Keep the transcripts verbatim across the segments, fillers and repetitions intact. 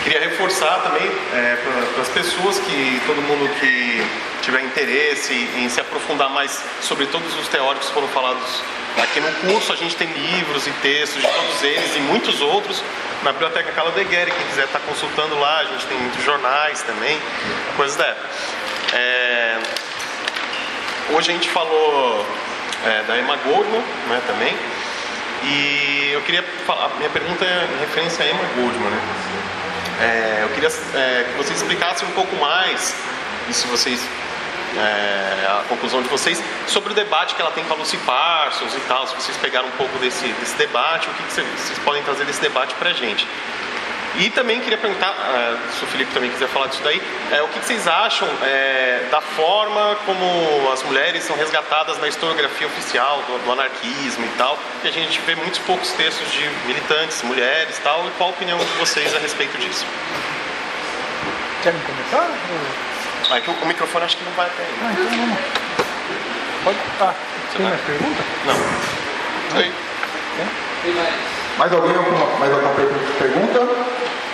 queria reforçar também é, para as pessoas, que todo mundo que tiver interesse em se aprofundar mais sobre todos os teóricos que foram falados aqui no curso, a gente tem livros e textos de todos eles e muitos outros na Biblioteca Carlo De Guerre. Quem quiser estar consultando lá, a gente tem muitos jornais também, coisas da época. É... Hoje a gente falou é, da Emma Goldman, né, também, e eu queria falar, minha pergunta é em referência a Emma Goldman, né? É, eu queria é, que vocês explicassem um pouco mais, e se vocês, é, a conclusão de vocês, sobre o debate que ela tem com a Lucy Parsons e tal, se vocês pegaram um pouco desse, desse debate, o que, que vocês, vocês podem trazer desse debate pra gente. E também queria perguntar, é, se o Felipe também quiser falar disso daí, é, o que, que vocês acham é, da forma como as mulheres são resgatadas na historiografia oficial do, do anarquismo e tal, que a gente vê muitos poucos textos de militantes, mulheres e tal, e qual a opinião de vocês a respeito disso? Querem começar? Ah, é que o, o microfone acho que não vai até aí. Ah, então não. Pode? Ah, tem mais pergunta? Não. Oi. Tem? Mais alguém alguma, mais alguma pergunta?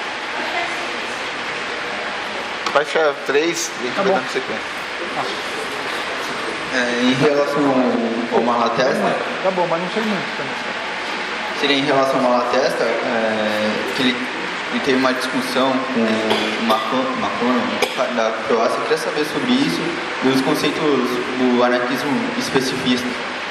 Vai fechar três, a gente tá vai bom. dando sequência. É, em relação ao Malatesta, Tá bom, mas não sei muito também. seria em relação ao Malatesta, é, que ele, ele teve uma discussão com o Macron, Macron da Croácia. Eu queria saber sobre isso e os conceitos do anarquismo especificista.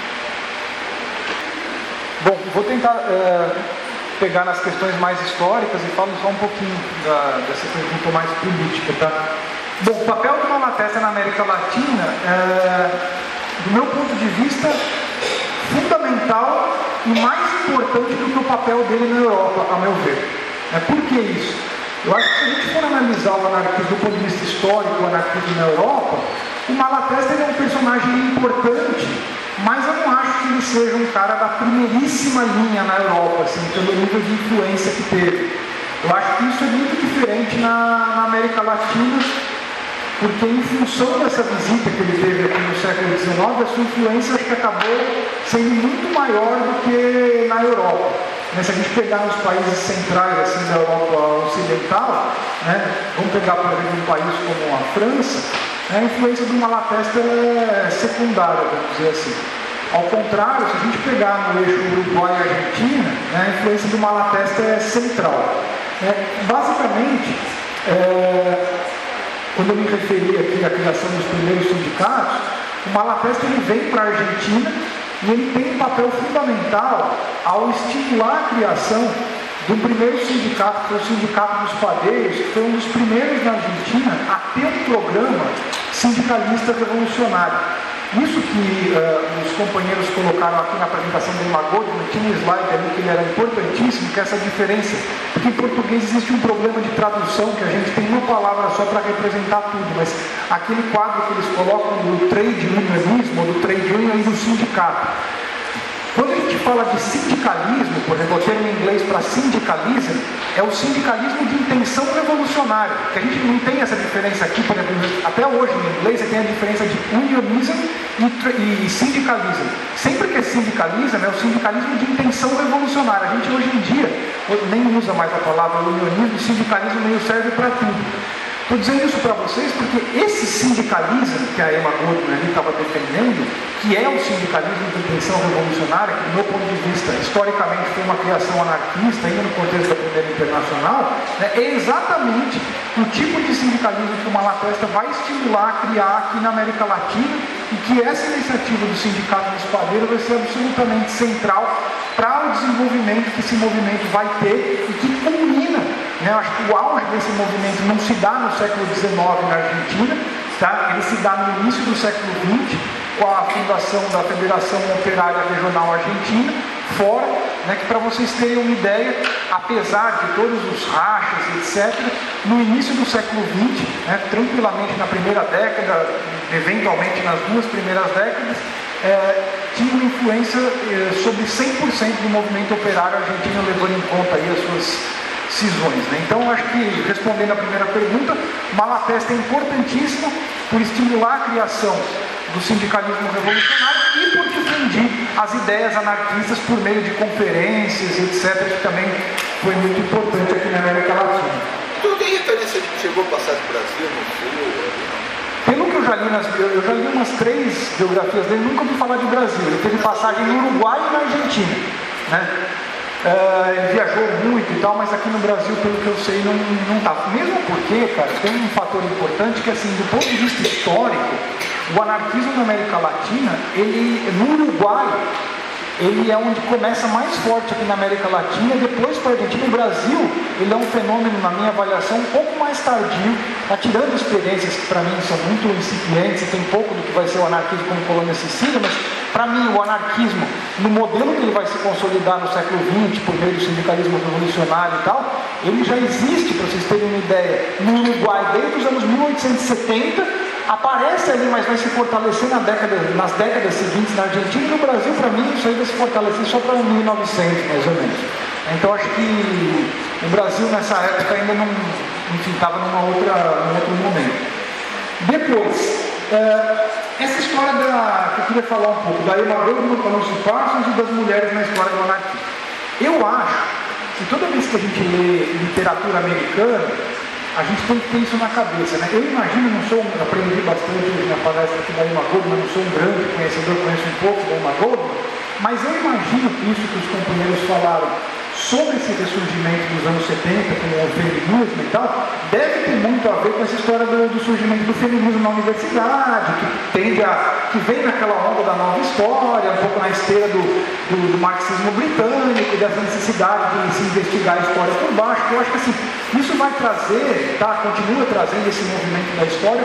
Bom, vou tentar é, pegar nas questões mais históricas e falo só um pouquinho da, dessa pergunta mais política, tá? Bom, o papel do Malatesta na América Latina é, do meu ponto de vista, fundamental e mais importante do que o papel dele na Europa, a meu ver. É, por que isso? Eu acho que se a gente for analisar o anarquismo do ponto de vista histórico, o anarquismo na Europa, o Malatesta ele é um personagem importante, mas eu não acho que ele seja um cara da primeiríssima linha na Europa, assim, pelo nível de influência que teve. Eu acho que isso é muito diferente na, na América Latina, porque em função dessa visita que ele teve aqui no século dezenove, a sua influência acho que acabou sendo muito maior do que na Europa. Mas se a gente pegar nos países centrais assim, da Europa Ocidental, né, vamos pegar, por exemplo, um país como a França, a influência do Malatesta é secundária, vamos dizer assim. Ao contrário, se a gente pegar no eixo Uruguai e Argentina, né, a influência do Malatesta é central. É, basicamente, é, quando eu me referi aqui à criação dos primeiros sindicatos, o Malatesta ele vem para a Argentina e ele tem um papel fundamental ao estimular a criação do primeiro sindicato, que foi o Sindicato dos Padeiros, que foi um dos primeiros na Argentina a ter um programa sindicalista revolucionário. Isso que uh, os companheiros colocaram aqui na apresentação do Emma Goldman, tinha um slide ali que ele era importantíssimo, que é essa diferença, porque em português existe um problema de tradução, que a gente tem uma palavra só para representar tudo, mas aquele quadro que eles colocam do trade unionismo, ou do trade union e do sindicato. Quando a gente fala de sindicalismo, por exemplo, o termo em inglês para sindicalism, é o sindicalismo de intenção revolucionária, que a gente não tem essa diferença aqui, por exemplo, até hoje em inglês você tem a diferença de unionism e, e sindicalism. Sempre que é sindicalism, é o sindicalismo de intenção revolucionária. A gente hoje em dia nem usa mais a palavra unionismo, sindicalismo meio serve para tudo. Estou dizendo isso para vocês porque esse sindicalismo que a Emma Goldman ali estava defendendo, que é o sindicalismo de intenção revolucionária, que do meu ponto de vista, historicamente foi uma criação anarquista, ainda no contexto da Primeira Internacional, né, é exatamente o tipo de sindicalismo que o Malatesta vai estimular a criar aqui na América Latina e que essa iniciativa do Sindicato dos Padeiros vai ser absolutamente central para o desenvolvimento que esse movimento vai ter e que culmina, né, eu acho que o auge desse movimento não se dá no século dezenove na Argentina, tá? Ele se dá no início do século vinte, com a fundação da Federação Operária Regional Argentina, fora, né, que para vocês terem uma ideia, apesar de todos os rachas, etcétera, no início do século vinte, né, tranquilamente na primeira década, eventualmente nas duas primeiras décadas, é, tinha uma influência é, sobre cem por cento do movimento operário argentino, levando em conta aí as suas cisões, né? Então, acho que, respondendo a primeira pergunta, Malatesta é importantíssimo por estimular a criação do sindicalismo revolucionário e por difundir as ideias anarquistas por meio de conferências, etcétera, que também foi muito importante aqui na América Latina. você chegou a passar do Brasil, no Sul? Pelo que eu já li, nas, eu já li umas três biografias dele, nunca ouvi falar de Brasil. Ele teve passagem no Uruguai e na Argentina, né? Uh, ele viajou muito e tal, mas aqui no Brasil, pelo que eu sei, não, não tá. Mesmo porque, cara, tem um fator importante que, assim, do ponto de vista histórico, o anarquismo na América Latina, ele, no Uruguai, ele é onde começa mais forte aqui na América Latina, depois para a Argentina. No Brasil, ele é um fenômeno, na minha avaliação, um pouco mais tardio, tá tirando experiências que para mim são muito incipientes, e tem pouco do que vai ser o anarquismo como Colônia Sicília, mas para mim o anarquismo, no modelo que ele vai se consolidar no século vinte, por meio do sindicalismo revolucionário e tal, ele já existe, para vocês terem uma ideia, no Uruguai desde os anos mil oitocentos e setenta, aparece ali, mas vai se fortalecer na década, nas décadas seguintes na Argentina, e no Brasil, para mim, isso aí vai se fortalecer só para mil e novecentos, mais ou menos. Então, acho que o Brasil, nessa época, ainda não, enfim, estava numa outra, num outro momento. Depois, é, essa história da, que eu queria falar um pouco, da Emma Goldman, da Lucy Parsons e das mulheres na história do anarquismo. Eu acho que toda vez que a gente lê literatura americana, a gente tem que ter isso na cabeça, né? Eu imagino, não sou, aprendi bastante hoje na palestra aqui da Emma Goldman, não sou um grande conhecedor, conheço um pouco da Emma Goldman, mas eu imagino que isso que os companheiros falaram sobre esse ressurgimento dos anos setenta, com o feminismo e tal, deve ter muito a ver com essa história do, do surgimento do feminismo na universidade, que tende a, que vem naquela onda da nova história, um pouco na esteira do, do, do marxismo britânico, dessa necessidade de se investigar a história por baixo. Eu acho que assim, isso vai trazer, tá, continua trazendo esse movimento da história,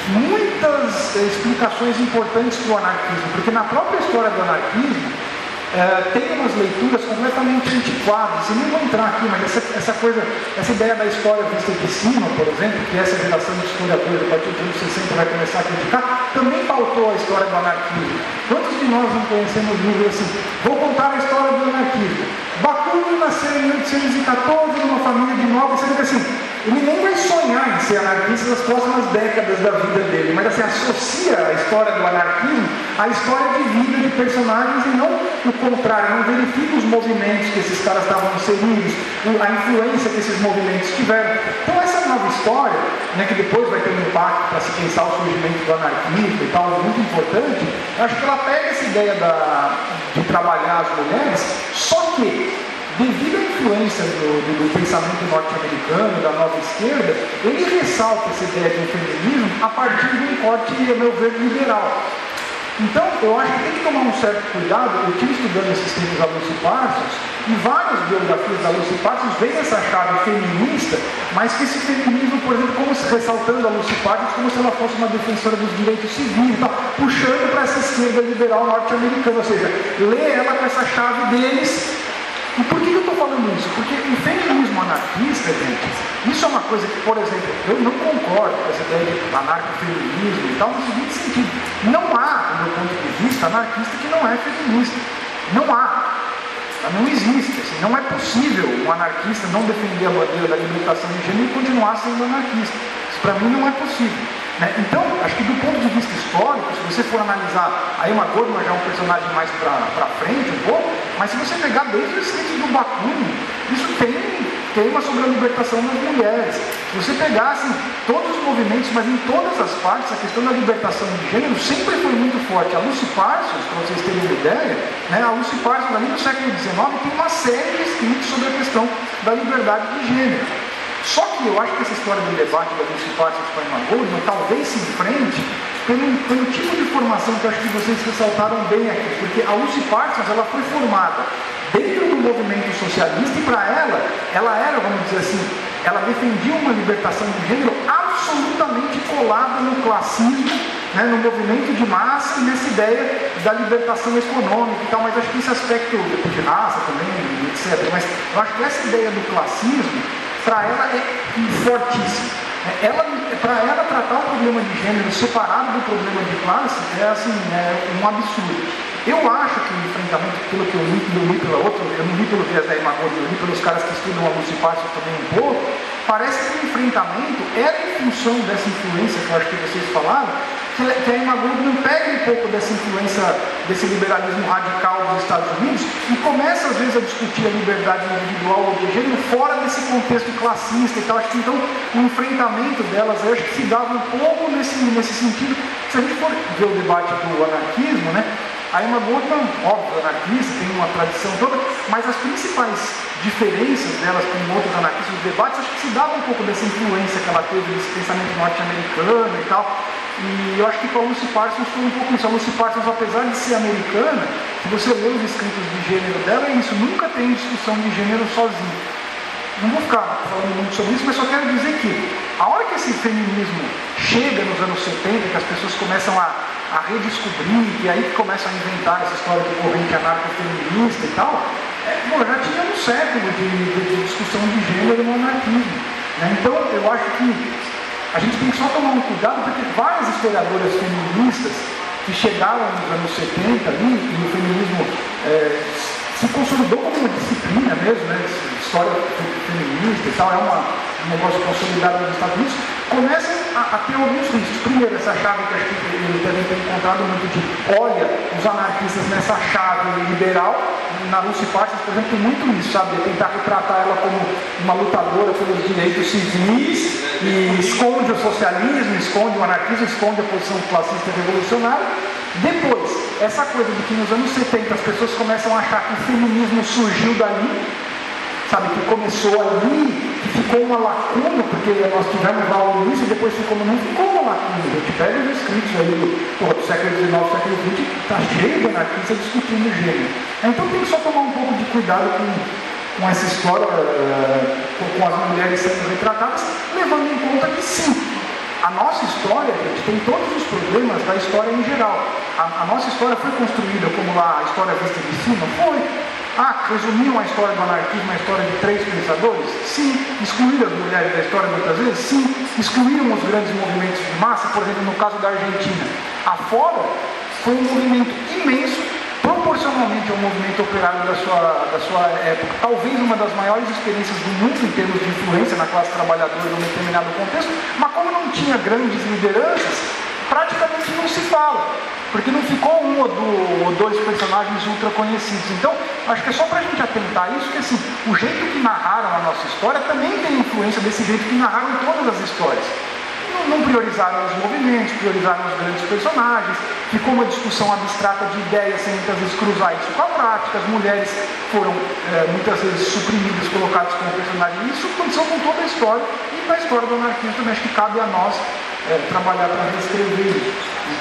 muitas eh, explicações importantes para o anarquismo, porque na própria história do anarquismo, É, tem umas leituras completamente antiquadas, e não vou entrar aqui, mas essa, essa coisa, essa ideia da história vista de cima, por exemplo, que essa geração de historiadores a partir dos anos sessenta vai começar a criticar, também pautou a história do anarquismo. Quantos de nós não conhecemos livros assim? Vou contar a história do anarquismo. Bakunin nasceu em mil oitocentos e quatorze numa família de nobres, sendo que assim, ele nem vai sonhar em ser anarquista nas próximas décadas da vida dele, mas assim, associa a história do anarquismo à história de vida de personagens e não o contrário, não verifica os movimentos que esses caras estavam inseridos, a influência que esses movimentos tiveram. Então essa nova história, né, que depois vai ter um impacto para se pensar o surgimento do anarquismo e tal, muito importante, eu acho que ela pega essa ideia da, de trabalhar as mulheres, só que devido à influência do, do, do pensamento norte-americano, da nova esquerda, ele ressalta essa ideia de um feminismo a partir de um corte, a meu ver, liberal. Então, eu acho que tem que tomar um certo cuidado. Eu estive estudando esses tempos da Lucy Parsons, e várias biografias da Lucy Parsons vêm essa chave feminista, mas que esse feminismo, por exemplo, como se, ressaltando a Lucy Parsons como se ela fosse uma defensora dos direitos civis, tá, puxando para essa esquerda liberal norte-americana, ou seja, lê ela com essa chave deles. E por que eu estou falando isso? Porque o feminismo anarquista, gente, isso é uma coisa que, por exemplo, eu não concordo com essa ideia de anarcofeminismo e tal, no seguinte sentido: não há, do meu ponto de vista, anarquista que não é feminista. Não há. Não existe. Assim, não é possível um anarquista não defender a bandeira da libertação de gênero e continuar sendo anarquista. Isso, para mim, não é possível. Né? Então, acho que do ponto de vista histórico, se você for analisar, a Emma Goldman já é um personagem mais para frente um pouco, mas se você pegar desde os escritos do Bakunin, isso tem tema sobre a libertação das mulheres. Se você pegar assim, todos os movimentos, mas em todas as partes, a questão da libertação de gênero sempre foi muito forte. A Lucy Parsons, para vocês terem uma ideia, né, a Lucy Parsons, ali no século dezenove, tem uma série de escritos sobre a questão da liberdade de gênero. Só que eu acho que essa história do debate da Lucy Parsons com a Emma Goldman talvez se enfrente pelo, pelo tipo de formação que eu acho que vocês ressaltaram bem aqui, porque a Lucy Parsons, ela foi formada dentro do movimento socialista e para ela, ela era, vamos dizer assim, ela defendia uma libertação de gênero absolutamente colada no classismo, né, no movimento de massa e nessa ideia da libertação econômica e tal, mas acho que esse aspecto de raça também, etcétera, mas eu acho que essa ideia do classismo para ela é fortíssima. Ela, para ela, tratar o problema de gênero separado do problema de classe é, assim, é um absurdo. Eu acho que o enfrentamento, pelo que eu li, eu li pela outra, eu não li pelo viés da Emma Goldman, eu li pelos caras que estudam a Lucy Parsons também um pouco, parece que o enfrentamento era em função dessa influência que eu acho que vocês falaram, que que, que a Emma Goldman pegue um pouco dessa influência, desse liberalismo radical dos Estados Unidos e começa às vezes a discutir a liberdade individual ou de gênero fora desse contexto classista e tal. Acho que então o enfrentamento delas, eu acho que se dava um pouco nesse, nesse sentido. Se a gente for ver o debate do anarquismo, né, a Emma Goldman, óbvio, anarquista, tem uma tradição toda, mas as principais diferenças delas com outros anarquistas, os debates, acho que se dava um pouco dessa influência que ela teve desse pensamento norte-americano e tal. E eu acho que com a Lucy Parsons foi um pouco isso. A Lucy Parsons, apesar de ser americana, se você lê os escritos de gênero dela, é isso, nunca tem discussão de gênero sozinho. Não vou ficar falando muito sobre isso, mas só quero dizer que a hora que esse feminismo chega nos anos setenta, que as pessoas começam a, a redescobrir, e aí que começam a inventar essa história de corrente anarcofeminista e tal, é, bom, já tinha um século de, de, de discussão de gênero no anarquismo. Né? Então, eu acho que a gente tem que só tomar um cuidado, porque várias historiadoras feministas que chegaram nos anos setenta ali, e o feminismo é, se consolidou como uma disciplina mesmo, né? História feminista e tal, é uma, um negócio consolidado nos Estados Unidos, começam a, a ter alguns riscos. Primeiro, essa chave que acho que eles devem ter encontrado muito de, olha, os anarquistas nessa chave liberal. Na Lucy Parsons, por exemplo, tem muito isso, sabe? De tentar retratar ela como uma lutadora pelos direitos civis e esconde o socialismo, esconde o anarquismo, esconde a posição classista e revolucionária. Depois, essa coisa de que nos anos setenta as pessoas começam a achar que o feminismo surgiu dali, sabe? Que começou ali, que ficou uma lacuna, porque nós tivemos lá o início e depois ficou, não ficou uma lacuna. A gente pega os escritos aí do, porra, do século dezenove, século vinte, está cheio de anarquistas discutindo gênero. Então tem que só tomar um pouco de cuidado com, com essa história, uh, com, com as mulheres sendo retratadas, levando em conta que sim, a nossa história, gente, tem todos os problemas da história em geral. A, a nossa história foi construída como lá a história vista de cima? Foi. Ah, resumiam a história do anarquismo, a história de três pensadores? Sim. Excluíram as mulheres da história muitas vezes? Sim. Excluíram os grandes movimentos de massa, por exemplo, no caso da Argentina. Afora, foi um movimento imenso, proporcionalmente ao movimento operário da sua, da sua época. Talvez uma das maiores experiências do mundo em termos de influência na classe trabalhadora num determinado contexto, mas como não tinha grandes lideranças, praticamente não se fala, porque não ficou um ou, do, ou dois personagens ultra conhecidos. Então, acho que é só para a gente atentar a isso, que assim, o jeito que narraram a nossa história também tem influência desse jeito que narraram todas as histórias. Não, não priorizaram os movimentos, priorizaram os grandes personagens, ficou uma discussão abstrata de ideias sem muitas vezes cruzar isso com a prática, as mulheres foram é, muitas vezes suprimidas, colocadas como personagens. Isso aconteceu com toda a história, e na história do anarquismo também acho que cabe a nós é, trabalhar para reescrever isso.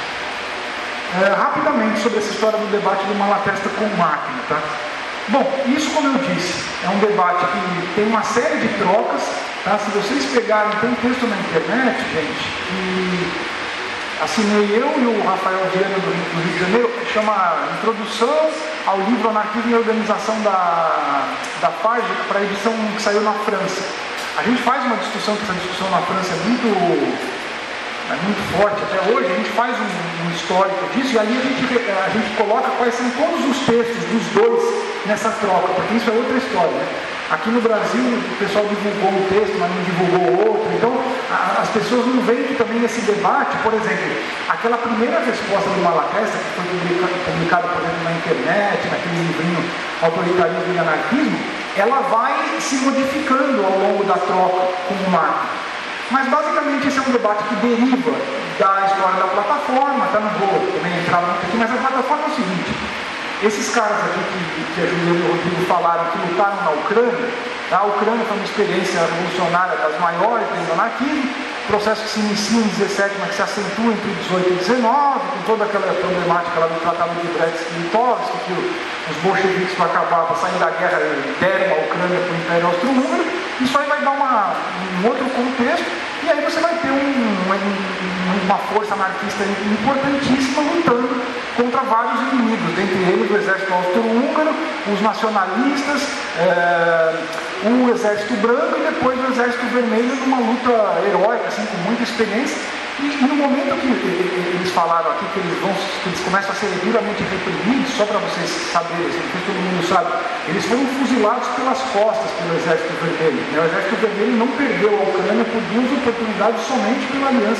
É, rapidamente sobre essa história do debate do Malatesta com máquina, tá? Bom, isso, como eu disse, é um debate que tem uma série de trocas, tá? Se vocês pegarem, tem um texto na internet, gente, que assinei eu e o Rafael Viana do Rio, do Rio de Janeiro, que chama Introdução ao livro Anarquismo e Organização da, da F A G, para a edição que saiu na França. A gente faz uma discussão, que essa discussão na França é muito... é muito forte até hoje, a gente faz um, um histórico disso, e aí a gente, a gente coloca quais são todos os textos dos dois nessa troca, porque isso é outra história, né? Aqui no Brasil o pessoal divulgou um texto, mas não divulgou outro, então a, as pessoas não veem que também esse debate, por exemplo, aquela primeira resposta do Malatesta, que foi publicada, por exemplo, na internet, naquele livrinho Autoritarismo e Anarquismo, ela vai se modificando ao longo da troca com o Marx. Mas basicamente esse é um debate que deriva da história da plataforma, tá? Não vou também entrar muito aqui, mas a plataforma é o seguinte: esses caras aqui que, que a Juliana e o Rodrigo falaram que lutaram na Ucrânia, tá? A Ucrânia foi uma experiência revolucionária das maiores dentro do anarquismo, processo que se inicia em dezessete, mas que se acentua entre dezoito e dezenove, com toda aquela problemática lá do Tratado de Brest-Litovsk, que os bolcheviques, para acabar, para sair da guerra, deram a Ucrânia para o Império Austro-Húngaro. Isso aí vai dar uma, um outro contexto, e aí você vai ter um, uma, uma força anarquista importantíssima lutando contra vários inimigos, dentre eles o exército austro-húngaro, os nacionalistas, é, o exército branco e depois o exército vermelho, numa luta heróica, assim, com muita experiência. E, e no momento que eles falaram aqui que eles, vão, que eles começam a ser duramente reprimidos, só para vocês saberem, assim, porque todo mundo sabe, eles foram fuzilados pelas costas pelo Exército Vermelho. Né? O Exército Vermelho não perdeu a Ucrânia por duas oportunidades somente pela aliança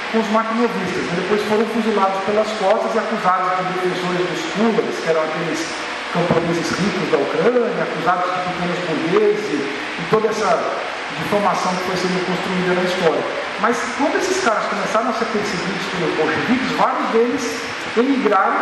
com os maquinovistas. E depois foram fuzilados pelas costas e acusados de defensores dos Kulaks, que eram aqueles camponeses ricos da Ucrânia, acusados de pequenos burgueses e, e toda essa difamação que foi sendo construída na história. Mas quando esses caras começaram a ser perseguidos pelos bolcheviques, vários deles emigraram,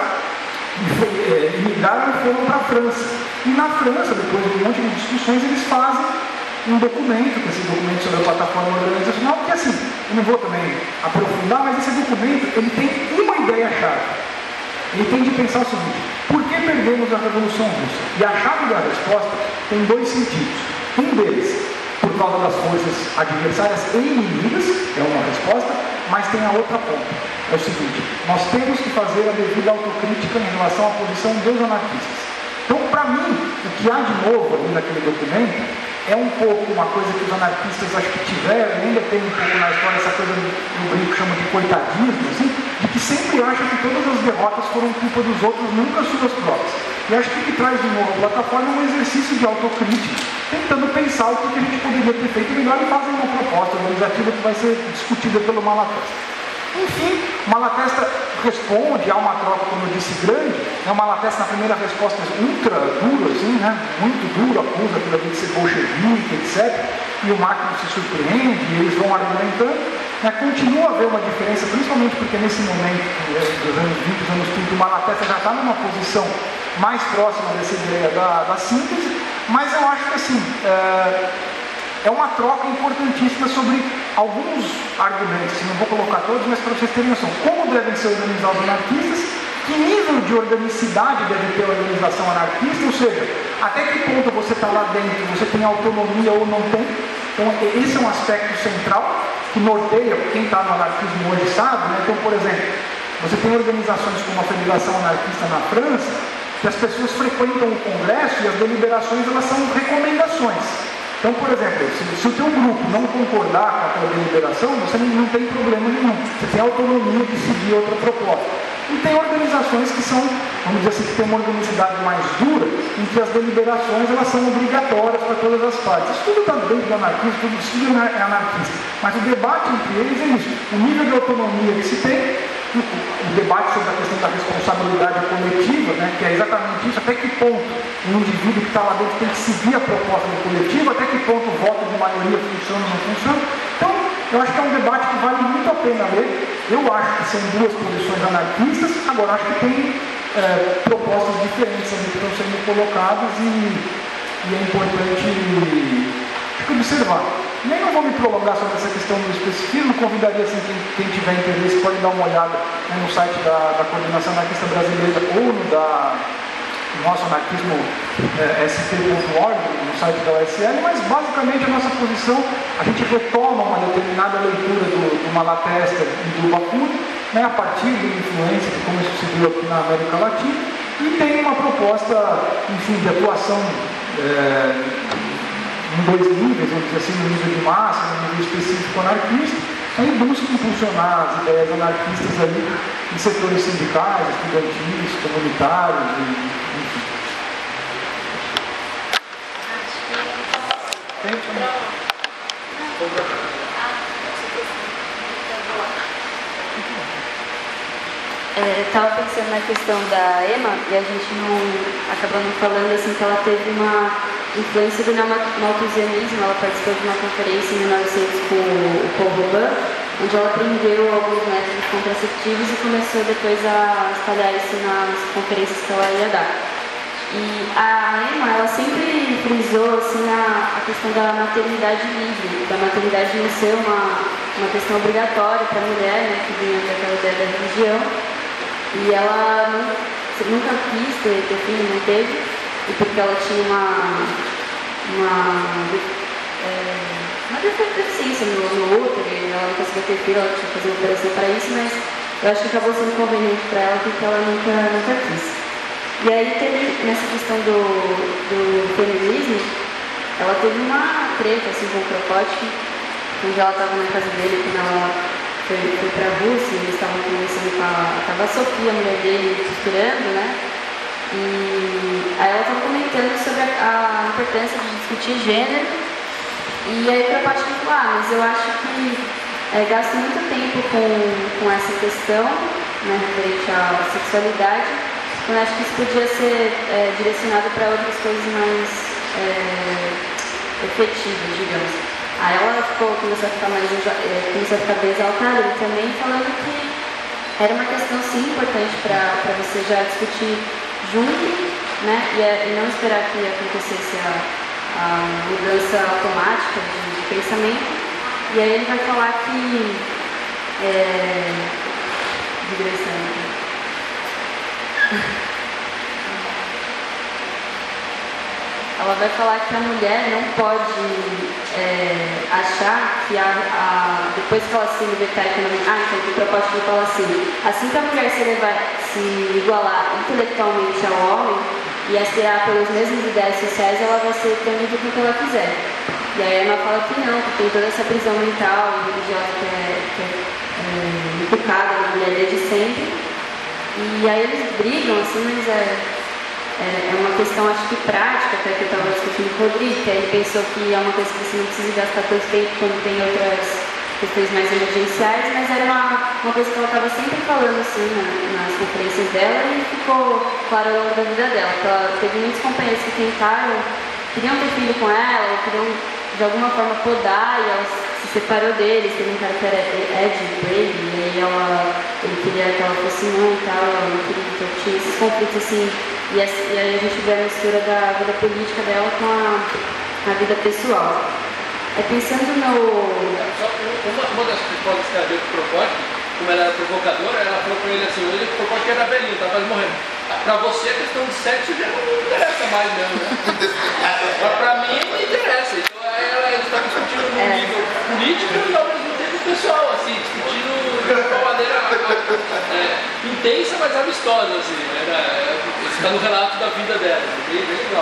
é, emigraram e foram para a França. E na França, depois de um monte de discussões, eles fazem um documento, que é esse documento sobre a plataforma organizacional, que assim, eu não vou também aprofundar, mas esse documento ele tem uma ideia-chave. Ele tem de pensar o seguinte: por que perdemos a Revolução Russa? E a chave da resposta tem dois sentidos. Um deles, por causa das forças adversárias e inimigas, é uma resposta, mas tem a outra ponta. É o seguinte: nós temos que fazer a devida autocrítica em relação à posição dos anarquistas. Então, para mim, o que há de novo ali naquele documento é um pouco uma coisa que os anarquistas acho que tiveram, ainda tem um pouco na história essa coisa que o brinco chama de coitadismo, assim, de que sempre acham que todas as derrotas foram culpa dos outros, nunca suas próprias. E acho que o que traz de novo a plataforma é um exercício de autocrítica, tentando pensar o que a gente poderia ter feito melhor e fazem uma proposta organizativa que vai ser discutida pelo Malatesta. Enfim, Malatesta responde a uma troca, como eu disse, grande. É uma Malatesta, na primeira resposta, ultra dura, assim, né? Muito duro, acusa pela vida de ser bolchevique, etcétera. E o Máquina se surpreende, e eles vão argumentando. Né? Continua a haver uma diferença, principalmente porque nesse momento, dos anos vinte, dos anos trinta, o Malatesta já está numa posição mais próxima dessa ideia da, da síntese, mas eu acho que assim, é, é uma troca importantíssima sobre alguns argumentos, não vou colocar todos, mas para vocês terem noção, como devem ser organizados os anarquistas, que nível de organicidade deve ter a organização anarquista, ou seja, até que ponto você está lá dentro, você tem autonomia ou não tem. Então esse é um aspecto central que norteia quem está no anarquismo hoje sabe, né? Então, por exemplo, você tem organizações como a Federação Anarquista na França, que as pessoas frequentam o congresso e as deliberações elas são recomendações. Então, por exemplo, se, se o teu grupo não concordar com a tua deliberação, você não, não tem problema nenhum. Você tem autonomia de seguir outra proposta. E tem organizações que são, vamos dizer assim, que tem uma organicidade mais dura, em que as deliberações elas são obrigatórias para todas as partes. Isso tudo está dentro do anarquismo, tudo isso é anarquista. Mas o debate entre eles é isso. O nível de autonomia que se tem, o debate sobre a questão da responsabilidade coletiva, né, que é exatamente isso, até que ponto um indivíduo que está lá dentro tem que seguir a proposta do coletivo, até que ponto o voto de maioria funciona ou não funciona. Então, eu acho que é um debate que vale muito a pena ler. Eu acho que são duas posições anarquistas, agora acho que tem é, propostas diferentes ali que estão sendo colocadas e, e é importante acho que observar. Nem não vou me prolongar sobre essa questão do especificismo, convidaria assim, quem, quem tiver interesse pode dar uma olhada, né, no site da, da Coordenação Anarquista Brasileira ou no da no nosso anarquismo é, S T ponto org, no site da O S L, mas basicamente a nossa posição, a gente retoma uma determinada leitura do, do Malatesta e do Bakunin, né, a partir da influência de como isso se deu aqui na América Latina, e tem uma proposta, enfim, de atuação é, em dois níveis, vamos dizer assim, no nível de massa, no nível específico anarquista, aí busca impulsionar as ideias anarquistas ali em setores sindicais, estudantis, comunitários, e, enfim. Estava é, pensando na questão da Emma, e a gente não acabou não falando assim que ela teve uma influência do malthusianismo. Ela participou de uma conferência em mil e novecentos com o Paul Robin, onde ela aprendeu alguns métodos contraceptivos e começou depois a espalhar isso nas conferências que ela ia dar. E a Emma, ela sempre frisou assim, a, a questão da maternidade livre, da maternidade não ser uma, uma questão obrigatória para a mulher, né, que vinha daquela ideia da religião. E ela não, nunca quis ter, ter filho, não teve, e porque ela tinha uma, uma, é, uma deficiência no, no útero, ela não conseguia ter filho, ela tinha que fazer uma operação para isso, mas eu acho que acabou sendo conveniente para ela porque ela nunca, nunca quis. E aí teve, nessa questão do, do feminismo, ela teve uma treta assim, com o Kropotkin, onde ela estava na casa dele, quando ela foi, foi para a Rússia, e eles estavam conversando com a, estava a Sofia, a mulher dele, suspirando, né? E aí ela estava comentando sobre a, a importância de discutir gênero, e aí o Kropotkin falou, ah, mas eu acho que é, gasto muito tempo com, com essa questão, né, referente à sexualidade, quando acho que isso podia ser é, direcionado para outras coisas mais é, efetivas, digamos. Aí ela ficou, começou a ficar mais é, começou a ficar bem exaltada e também falando que era uma questão sim importante para você já discutir junto, né, e, e não esperar que acontecesse a, a mudança automática de, de pensamento. E aí ele vai falar que é, digressão. Ela vai falar que a mulher não pode é, achar que a, a, depois que ela se libertar economicamente... Ah, então o propósito de falar assim, assim que a mulher se, levar, se igualar intelectualmente ao homem e aspirar pelos mesmos ideais sociais, ela vai ser tão livre com o que ela quiser. E aí ela fala que não, que tem toda essa prisão mental religiosa que é, que é, é inculcada na mulher desde sempre. E aí eles brigam, assim, mas é... É uma questão, acho que prática, até que eu estava discutindo com o Rodrigo, que ele pensou que é uma coisa que você não precisa gastar tanto tempo quando tem outras questões mais emergenciais, mas era uma, uma coisa que ela estava sempre falando assim na, nas conferências dela e ficou claro ao longo da vida dela. Que ela teve muitos companheiros que tentaram, queriam ter filho com ela, ou queriam de alguma forma podar, e ela se separou deles. Teve um cara que era Ed Brady, e aí ela, ele queria que ela fosse mãe e tal, ela não queria, então tinha esses conflitos assim. E, e aí a gente vê a mistura da vida política dela com a, a vida pessoal. É pensando no... Só uma, uma das hipóteses que ela deu pro propósito, como ela era provocadora, ela falou pra ele assim, hoje o propósito era velhinho, tá quase morrendo. Pra você a questão de sexo já não interessa mais mesmo, né? Mas pra mim não interessa. Então aí ela está discutindo no é. nível político e ao mesmo tempo pessoal, assim, discutindo de uma maneira é, intensa, mas amistosa, assim. Era, está no relato da vida dela, bem, bem legal.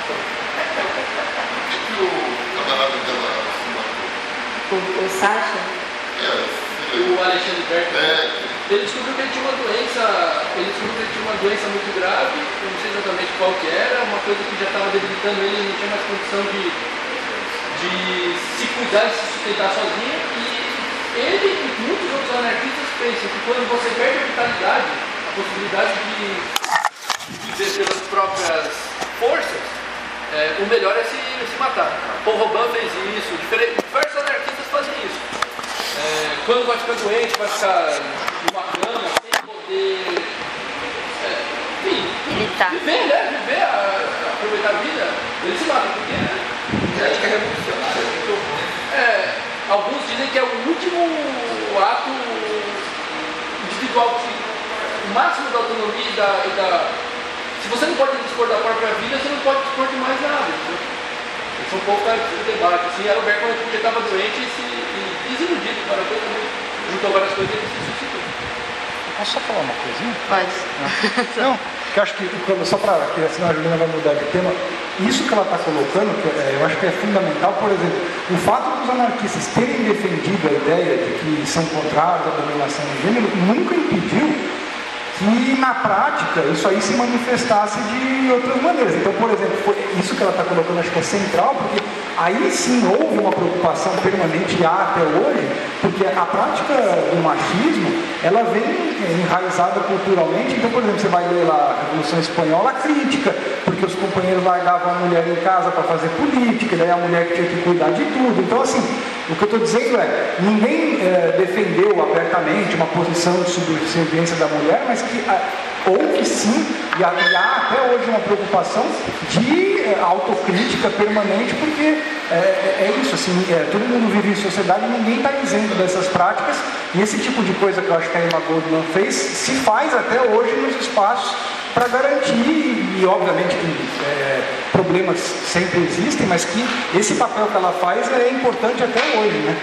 O que o camarada dela se matou? O, o Sacha? É, o Alexandre Berto. É. Ele descobriu que ele tinha uma doença, ele descobriu que ele tinha uma doença muito grave, eu não sei exatamente qual que era, uma coisa que já estava debilitando ele, ele não tinha mais condição de, de se cuidar, de se sustentar sozinho, e ele e muitos outros anarquistas pensam que quando você perde a vitalidade, a possibilidade de viver pelas próprias forças, é, o melhor é se, se matar. Paul Robin fez isso, diversos anarquistas fazem isso. É, quando vai ficar doente, vai ficar numa cama, sem poder é, enfim, Militar. viver, né? Viver, a, a aproveitar a vida, ele se mata, porque né? Acho que é revolucionário. É, alguns dizem que é o último ato individual, que o máximo da autonomia e da, e da... Se você não pode dispor da própria vida, você não pode dispor de mais nada. Né? Esse é um pouco o debate. Assim, era o Bergman porque estava doente e, se, e desiludido para a coisa, juntou várias coisas e ele se suicidou. Posso só falar uma coisinha? Pode. Não, porque eu acho que, só para, senão a Juliana vai mudar de tema, isso que ela está colocando, que é, eu acho que é fundamental, por exemplo, o fato dos anarquistas terem defendido a ideia de que são contrários à dominação de gênero, nunca impediu que na prática isso aí se manifestasse de outras maneiras. Então, por exemplo, foi isso que ela está colocando, acho que é central, porque aí sim houve uma preocupação permanente e há até hoje, porque a prática do machismo, ela vem enraizada culturalmente. Então, por exemplo, você vai ler lá a Revolução Espanhola, a crítica, porque os companheiros largavam a mulher em casa para fazer política, daí a mulher que tinha que cuidar de tudo. Então, assim, o que eu estou dizendo é, ninguém é, defendeu abertamente uma posição de subserviência da mulher, mas que ah, houve sim, e há, e há até hoje uma preocupação de é, autocrítica permanente, porque é, é, é isso, assim, é, todo mundo vive em sociedade, ninguém está isento dessas práticas, e esse tipo de coisa que eu acho que a Emma Goldman fez, se faz até hoje nos espaços para garantir, e, e obviamente que é, problemas sempre existem, mas que esse papel que ela faz é importante até hoje, né?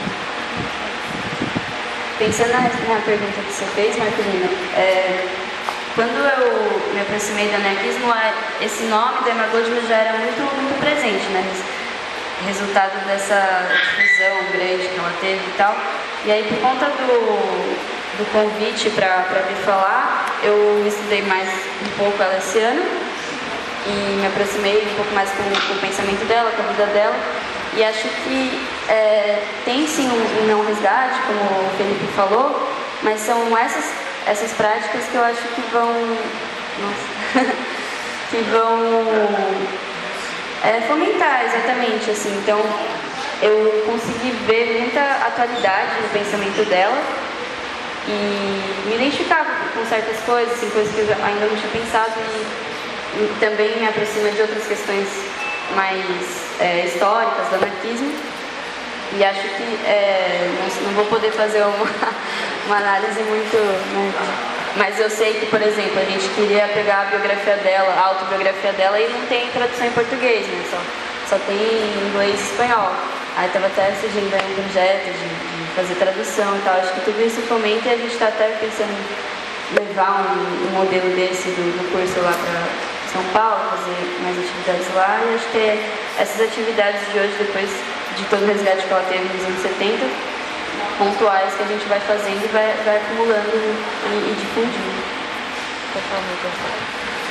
Pensando na, na pergunta que você fez, Marcolino, é, quando eu me aproximei do anarquismo, esse nome da Emma Goldman já era muito, muito presente, né? Resultado dessa difusão grande que ela teve e tal. E aí, por conta do, do convite para vir falar, eu estudei mais um pouco ela esse ano e me aproximei um pouco mais com, com o pensamento dela, com a vida dela. E acho que é, tem sim um, um não resgate, como o Felipe falou, mas são essas, essas práticas que eu acho que vão, nossa, que vão é, fomentar exatamente, assim. Então, eu consegui ver muita atualidade no pensamento dela e me identificava com certas coisas, assim, coisas que eu ainda não tinha pensado e, e também me aproxima de outras questões mais é, históricas do anarquismo. E acho que é, não, não vou poder fazer uma, uma análise muito... Né, mas eu sei que, por exemplo, a gente queria pegar a biografia dela, a autobiografia dela, e não tem tradução em português, né? Só, só tem em inglês e espanhol. Aí estava até surgindo um projeto de, de fazer tradução e tal. Acho que tudo isso fomenta e a gente está até pensando em levar um, um modelo desse do, do curso lá para São Paulo, fazer mais atividades lá. E acho que é essas atividades de hoje, depois de todo o resgate que ela teve nos anos setenta, pontuais que a gente vai fazendo e vai, vai acumulando e, e difundindo. Por favor, por favor.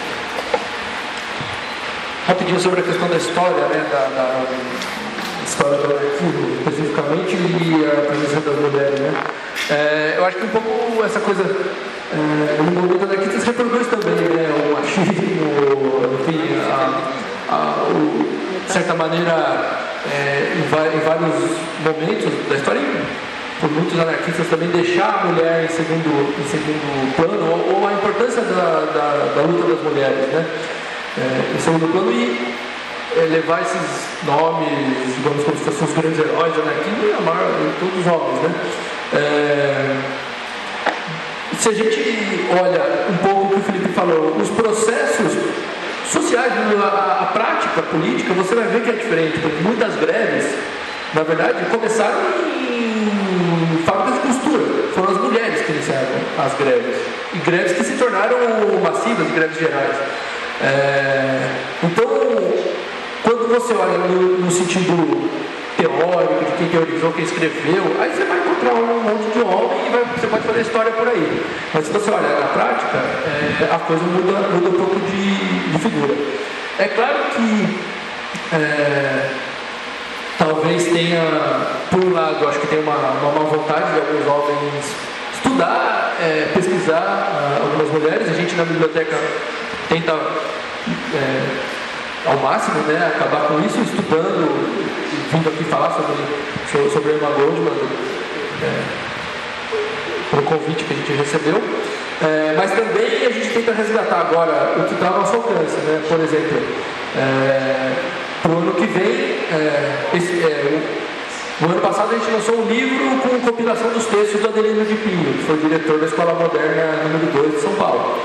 Rapidinho sobre a questão da história, né, da, da história do anarquismo especificamente e a presença das mulheres, né. É, eu acho que um pouco essa coisa é, no movimento anarquista se reproduz também, né, o machismo, enfim, a, a, o, de certa maneira, é, em, em vários momentos da história, por muitos anarquistas também deixar a mulher em segundo, em segundo plano, ou, ou a importância da, da, da luta das mulheres, né, é, em segundo plano, e é, levar esses nomes, digamos, como se fossem os grandes heróis do anarquismo, e a maior, todos os homens, né. É, se a gente olha um pouco o que o Felipe falou, os processos sociais, a, a prática política, você vai ver que é diferente, porque muitas greves, na verdade, começaram em fábricas de costura. Foram as mulheres que iniciaram as greves. E greves que se tornaram massivas, greves gerais. É, então, quando você olha no, no sentido teórico, de quem teorizou, quem escreveu, aí você vai encontrar um monte de homem e vai, você pode fazer história por aí. Mas se você olhar na prática, é, a coisa muda, muda um pouco de, de figura. É claro que é, talvez tenha, por um lado, acho que tem uma, uma má vontade de alguns homens estudar, é, pesquisar uh, algumas mulheres. A gente na biblioteca tenta é, ao máximo, né, acabar com isso, estudando, vindo aqui falar sobre, sobre a Emma Goldman, é, pelo convite que a gente recebeu. É, mas também a gente tenta resgatar agora o que está ao nosso alcance, né? Por exemplo, é, para o ano que vem, é, esse, é, o, no ano passado a gente lançou um livro com compilação dos textos do Adelino de Pinho, que foi diretor da Escola Moderna número dois de São Paulo.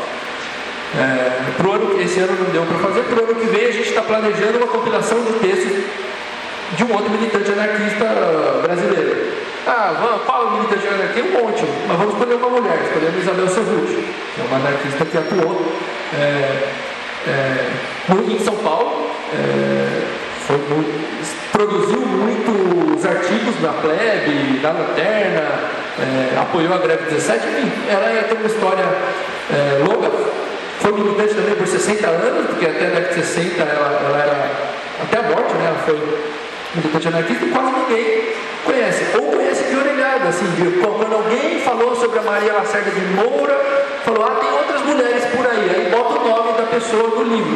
É, pro ano, esse ano não deu para fazer, para o ano que vem a gente está planejando uma compilação de textos de um outro militante anarquista brasileiro. Ah, vamos, qual é o militante anarquista? Um monte, mas vamos escolher uma mulher, escolhemos Isabel Cerruti, que é uma anarquista que atuou é, é, em São Paulo, é, foi, produziu muitos artigos na Plebe, na Lanterna, é, apoiou a greve dezessete, enfim, ela tem uma história é, longa. Foi militante também por sessenta anos, porque até a década de sessenta ela, ela era, até a morte, né, ela foi militante anarquista, e quase ninguém conhece, ou conhece de orelhada, assim, de, quando alguém falou sobre a Maria Lacerda de Moura, falou, ah, tem outras mulheres por aí, aí bota o nome da pessoa no livro.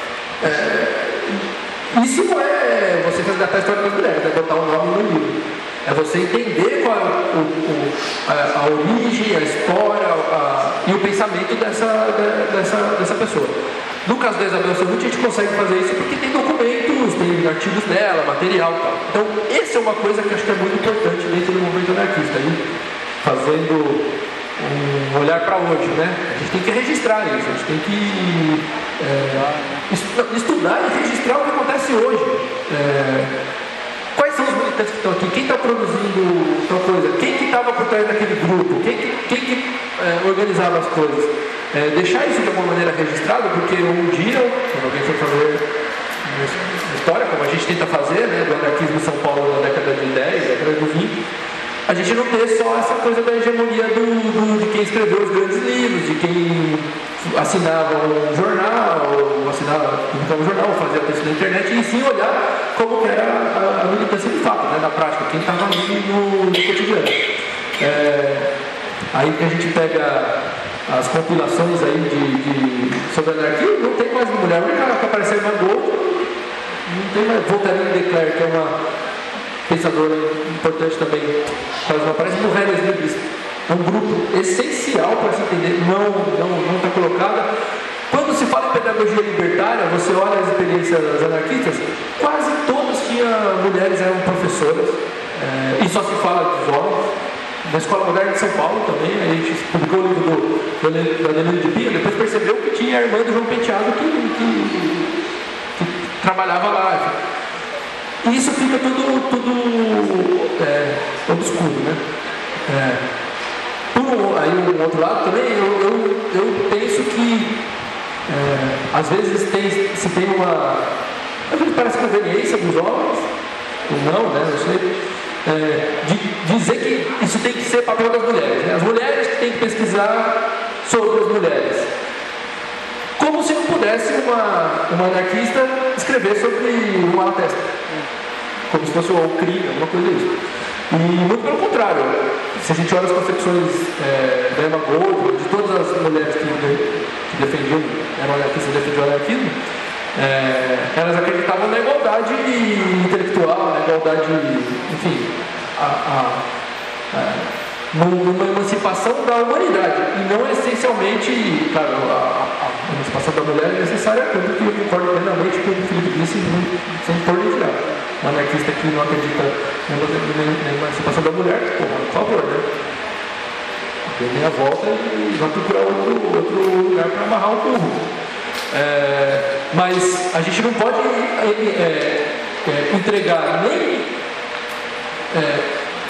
É, isso não é você resgatar a história das mulheres, é botar o nome no livro. É você entender qual é o, o, a, a origem, a história a, e o pensamento dessa, dessa, dessa pessoa. No caso da Isabel Cerruti, a gente consegue fazer isso porque tem documentos, tem artigos dela, material e tal. Então, essa é uma coisa que eu acho que é muito importante dentro do movimento anarquista, aí, fazendo um olhar para hoje, né? A gente tem que registrar isso, a gente tem que é, estudar e registrar o que acontece hoje. É, Quais são os militantes que estão aqui? Quem está produzindo tal coisa? Quem que estava por trás daquele grupo? Quem que, quem que é, organizava as coisas? É, deixar isso de alguma maneira registrado, porque um dia, quando alguém for fazer uma história, como a gente tenta fazer, né, do anarquismo em São Paulo na década de dez, década de vinte, a gente não ter só essa coisa da hegemonia do, do, de quem escreveu os grandes livros, de quem assinava um jornal, ou assinava, publicava um jornal, ou fazia texto na internet, e sim olhar como que era a, a militância de fato, né, na prática, quem estava ali no, no cotidiano. É, aí que a gente pega as compilações aí de, de, sobre a anarquia, não tem mais mulher, a única que apareceu em Mango, não tem mais. Voltaire de Clerc, que é uma pensadora importante também, quase não aparece. Mulheres Livres, é um grupo essencial para se entender, não não está colocada. Quando se fala em pedagogia libertária, você olha as experiências das anarquistas, quase todas tinham mulheres, eram professoras, é, e só se fala dos homens. Na Escola Moderna de São Paulo também, a gente publicou o livro do, do, do Adelino de Pia, depois percebeu que tinha a irmã do João Penteado que, que, que trabalhava lá. E isso fica tudo, tudo é, obscuro, né? É, um, aí um outro lado também, eu, eu, eu penso que é, às vezes tem, se tem uma... Às vezes parece conveniência dos homens, ou não, né? Não sei. É, de dizer que isso tem que ser papel das mulheres, né? As mulheres que têm que pesquisar sobre as mulheres, como se não pudesse uma, uma anarquista escrever sobre uma Malatesta, como se fosse um crime, alguma coisa disso. E muito pelo contrário, se a gente olha as concepções é, da Emma Goldman, de todas as mulheres que, que defendiam, eram anarquistas, defendiam o anarquismo, É, elas acreditavam na igualdade intelectual, na igualdade, enfim, a, a, a, numa emancipação da humanidade, e não essencialmente, claro, a, a, a emancipação da mulher é necessária, tanto que eu concordo plenamente com o que o Felipe disse, sem pôr nem tirar. Um anarquista que não acredita na, na emancipação da mulher, porra, por favor, né? Dê meia volta e vai procurar outro, outro lugar para amarrar o burro. É, mas a gente não pode é, é, entregar nem é,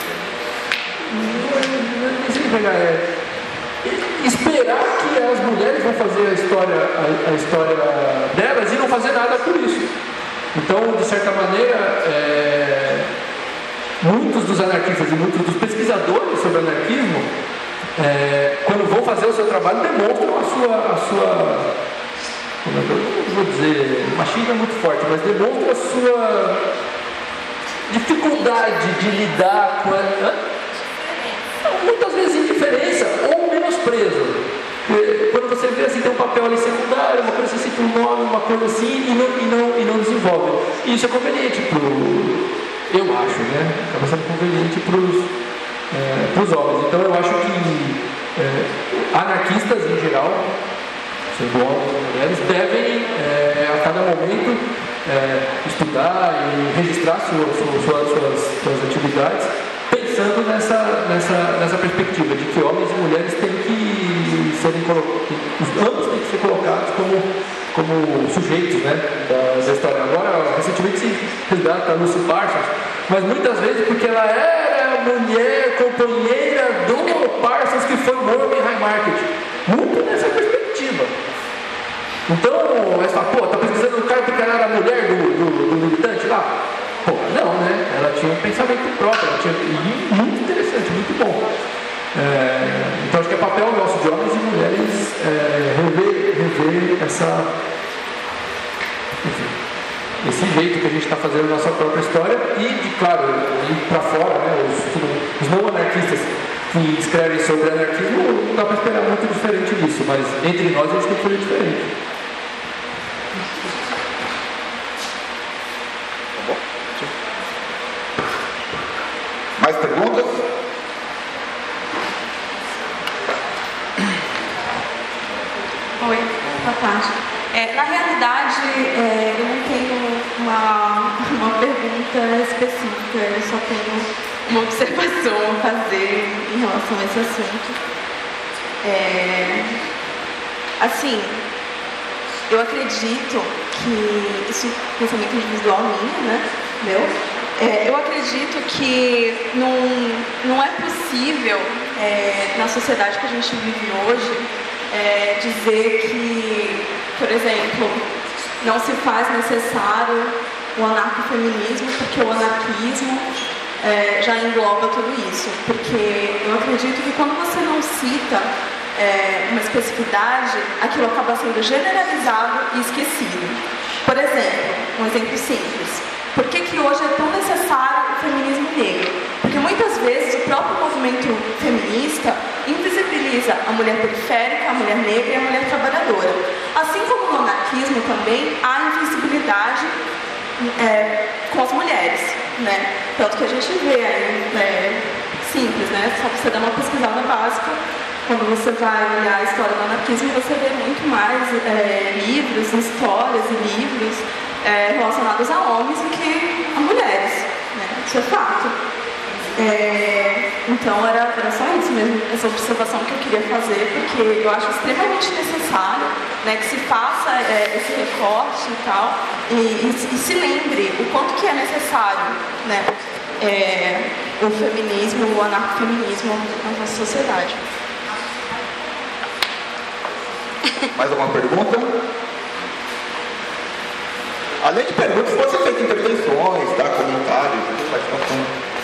não sei entregar, é, esperar que as mulheres vão fazer a história, a, a história delas e não fazer nada por isso. Então, de certa maneira, é, muitos dos anarquistas e muitos dos pesquisadores sobre anarquismo, é, quando vão fazer o seu trabalho, demonstram a sua, a sua eu não vou dizer, machismo é muito forte, mas demonstra a sua dificuldade de lidar com a, muitas vezes indiferença ou menosprezo. Quando você vê assim, tem um papel ali secundário, uma coisa assim, um nome, uma coisa assim, e não, e não, e não desenvolve. E isso é conveniente para eu acho, né? Acaba sendo conveniente para os é, homens. Então eu acho que é, anarquistas em geral, sendo homens ou mulheres, devem é, a cada momento é, estudar e registrar suas, suas, suas, suas atividades, pensando nessa, nessa, nessa perspectiva de que homens e mulheres têm que serem colocados, ambos têm que ser colocados como, como sujeitos, né, da, da história. Agora, recentemente se resgata a Lucy Parsons, mas muitas vezes porque ela era mulher companheira do Parsons que foi morto em Haymarket. Muito nessa perspectiva. Então, você fala, pô, tá pesquisando o cara porque ela era mulher do, do, do militante lá? Pô, não, né? Ela tinha um pensamento próprio, ela tinha, muito interessante, muito bom. É, então, acho que é papel nosso de homens e mulheres é, rever, rever essa, enfim, esse jeito que a gente está fazendo a nossa própria história e, de, claro, ir para fora, né? Os, os não anarquistas que escrevem sobre anarquismo, não dá para esperar muito diferente disso, mas entre nós a gente tem que fazer diferente. Mais perguntas? Oi, boa tarde. É, na realidade, é, eu não tenho uma, uma pergunta específica, eu só tenho uma observação a fazer em relação a esse assunto. É, assim, eu acredito que, isso é um pensamento individual minha, né, meu, é, eu acredito que não, não é possível, é, na sociedade que a gente vive hoje, é, dizer que, por exemplo, não se faz necessário o anarcofeminismo, porque o anarquismo é, já engloba tudo isso. Porque eu acredito que quando você não cita é, uma especificidade, aquilo acaba sendo generalizado e esquecido. Por exemplo, um exemplo simples. Por que que hoje é tão necessário o feminismo negro? Porque muitas vezes o próprio movimento feminista invisibiliza a mulher periférica, a mulher negra e a mulher trabalhadora. Assim como no anarquismo também há invisibilidade é, com as mulheres, né? Tanto que a gente vê aí, é, simples, né? Só você dar uma pesquisada básica, quando você vai olhar a história do anarquismo, você vê muito mais é, livros, histórias e livros é, relacionados a homens do que a mulheres, né? Isso é fato. É, então era, era só isso mesmo, essa observação que eu queria fazer, porque eu acho extremamente necessário, né, que se faça é, esse recorte e tal, e, e, e se lembre o quanto que é necessário, né, é, o feminismo, o anarcofeminismo na nossa sociedade. Mais alguma pergunta? Além de perguntas, pode ser feito intervenções, tá? Comentários, participação.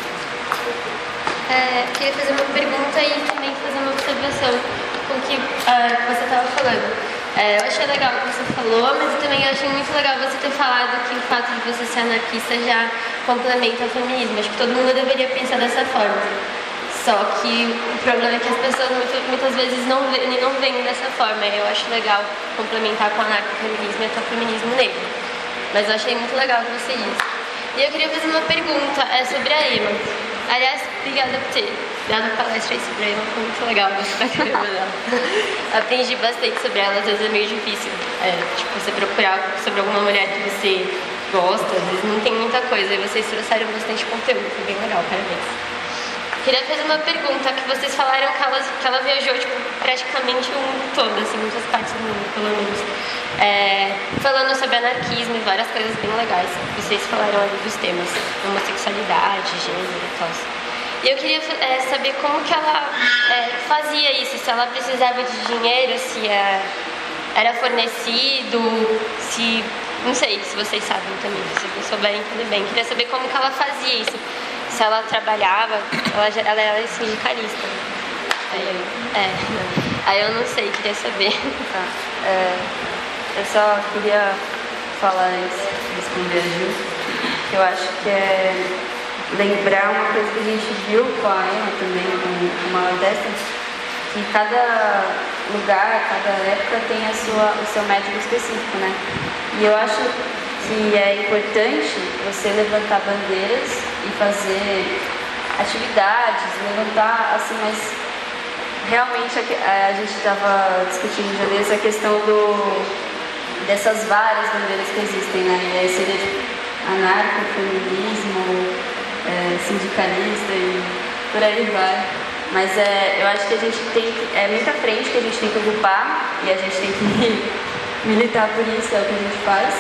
É, queria fazer uma pergunta e também fazer uma observação com o que uh, você estava falando. É, eu achei legal o que você falou, mas eu também achei muito legal você ter falado que o fato de você ser anarquista já complementa o feminismo. Acho que todo mundo deveria pensar dessa forma. Só que o problema é que as pessoas muito, muitas vezes não, vê, não veem dessa forma. Eu acho legal complementar com o anarcofeminismo e até o feminismo negro. Mas eu achei muito legal o que você disse. E eu queria fazer uma pergunta é, sobre a Ema. Aliás, obrigada por ter dado palestra aí sobre a Ema, foi muito legal, gostei pra caramba dela. Aprendi bastante sobre ela, às vezes é meio difícil. É, tipo, você procurar sobre alguma mulher que você gosta, às vezes não tem muita coisa, e vocês trouxeram bastante conteúdo, foi bem legal, parabéns. Queria fazer uma pergunta, que vocês falaram que ela, que ela viajou tipo, praticamente o mundo todo, assim, muitas partes do mundo, pelo menos. É, falando sobre anarquismo e várias coisas bem legais. Vocês falaram ali dos temas, homossexualidade, gênero e tal. E eu queria é, saber como que ela é, fazia isso, se ela precisava de dinheiro, se é, era fornecido, se... Não sei se vocês sabem também, se vocês não souberem, tudo bem. Queria saber como que ela fazia isso. Se ela trabalhava, ela, ela era sindicalista. Aí, é, aí eu não sei, queria saber. Tá. É, eu só queria falar antes de responder a Gil, que eu acho que é lembrar uma coisa que a gente viu com a Ema também, com uma dessa, que cada lugar, cada época tem a sua, o seu método específico, né? E eu acho que é importante você levantar bandeiras e fazer atividades, levantar, assim, mas realmente a, a gente estava discutindo já desde a questão do, dessas várias bandeiras que existem, né? E aí seria tipo, anarcofeminismo, é, sindicalista e por aí vai. Mas é, eu acho que a gente tem que, é muita frente que a gente tem que ocupar e a gente tem que militar por isso, é o que a gente faz.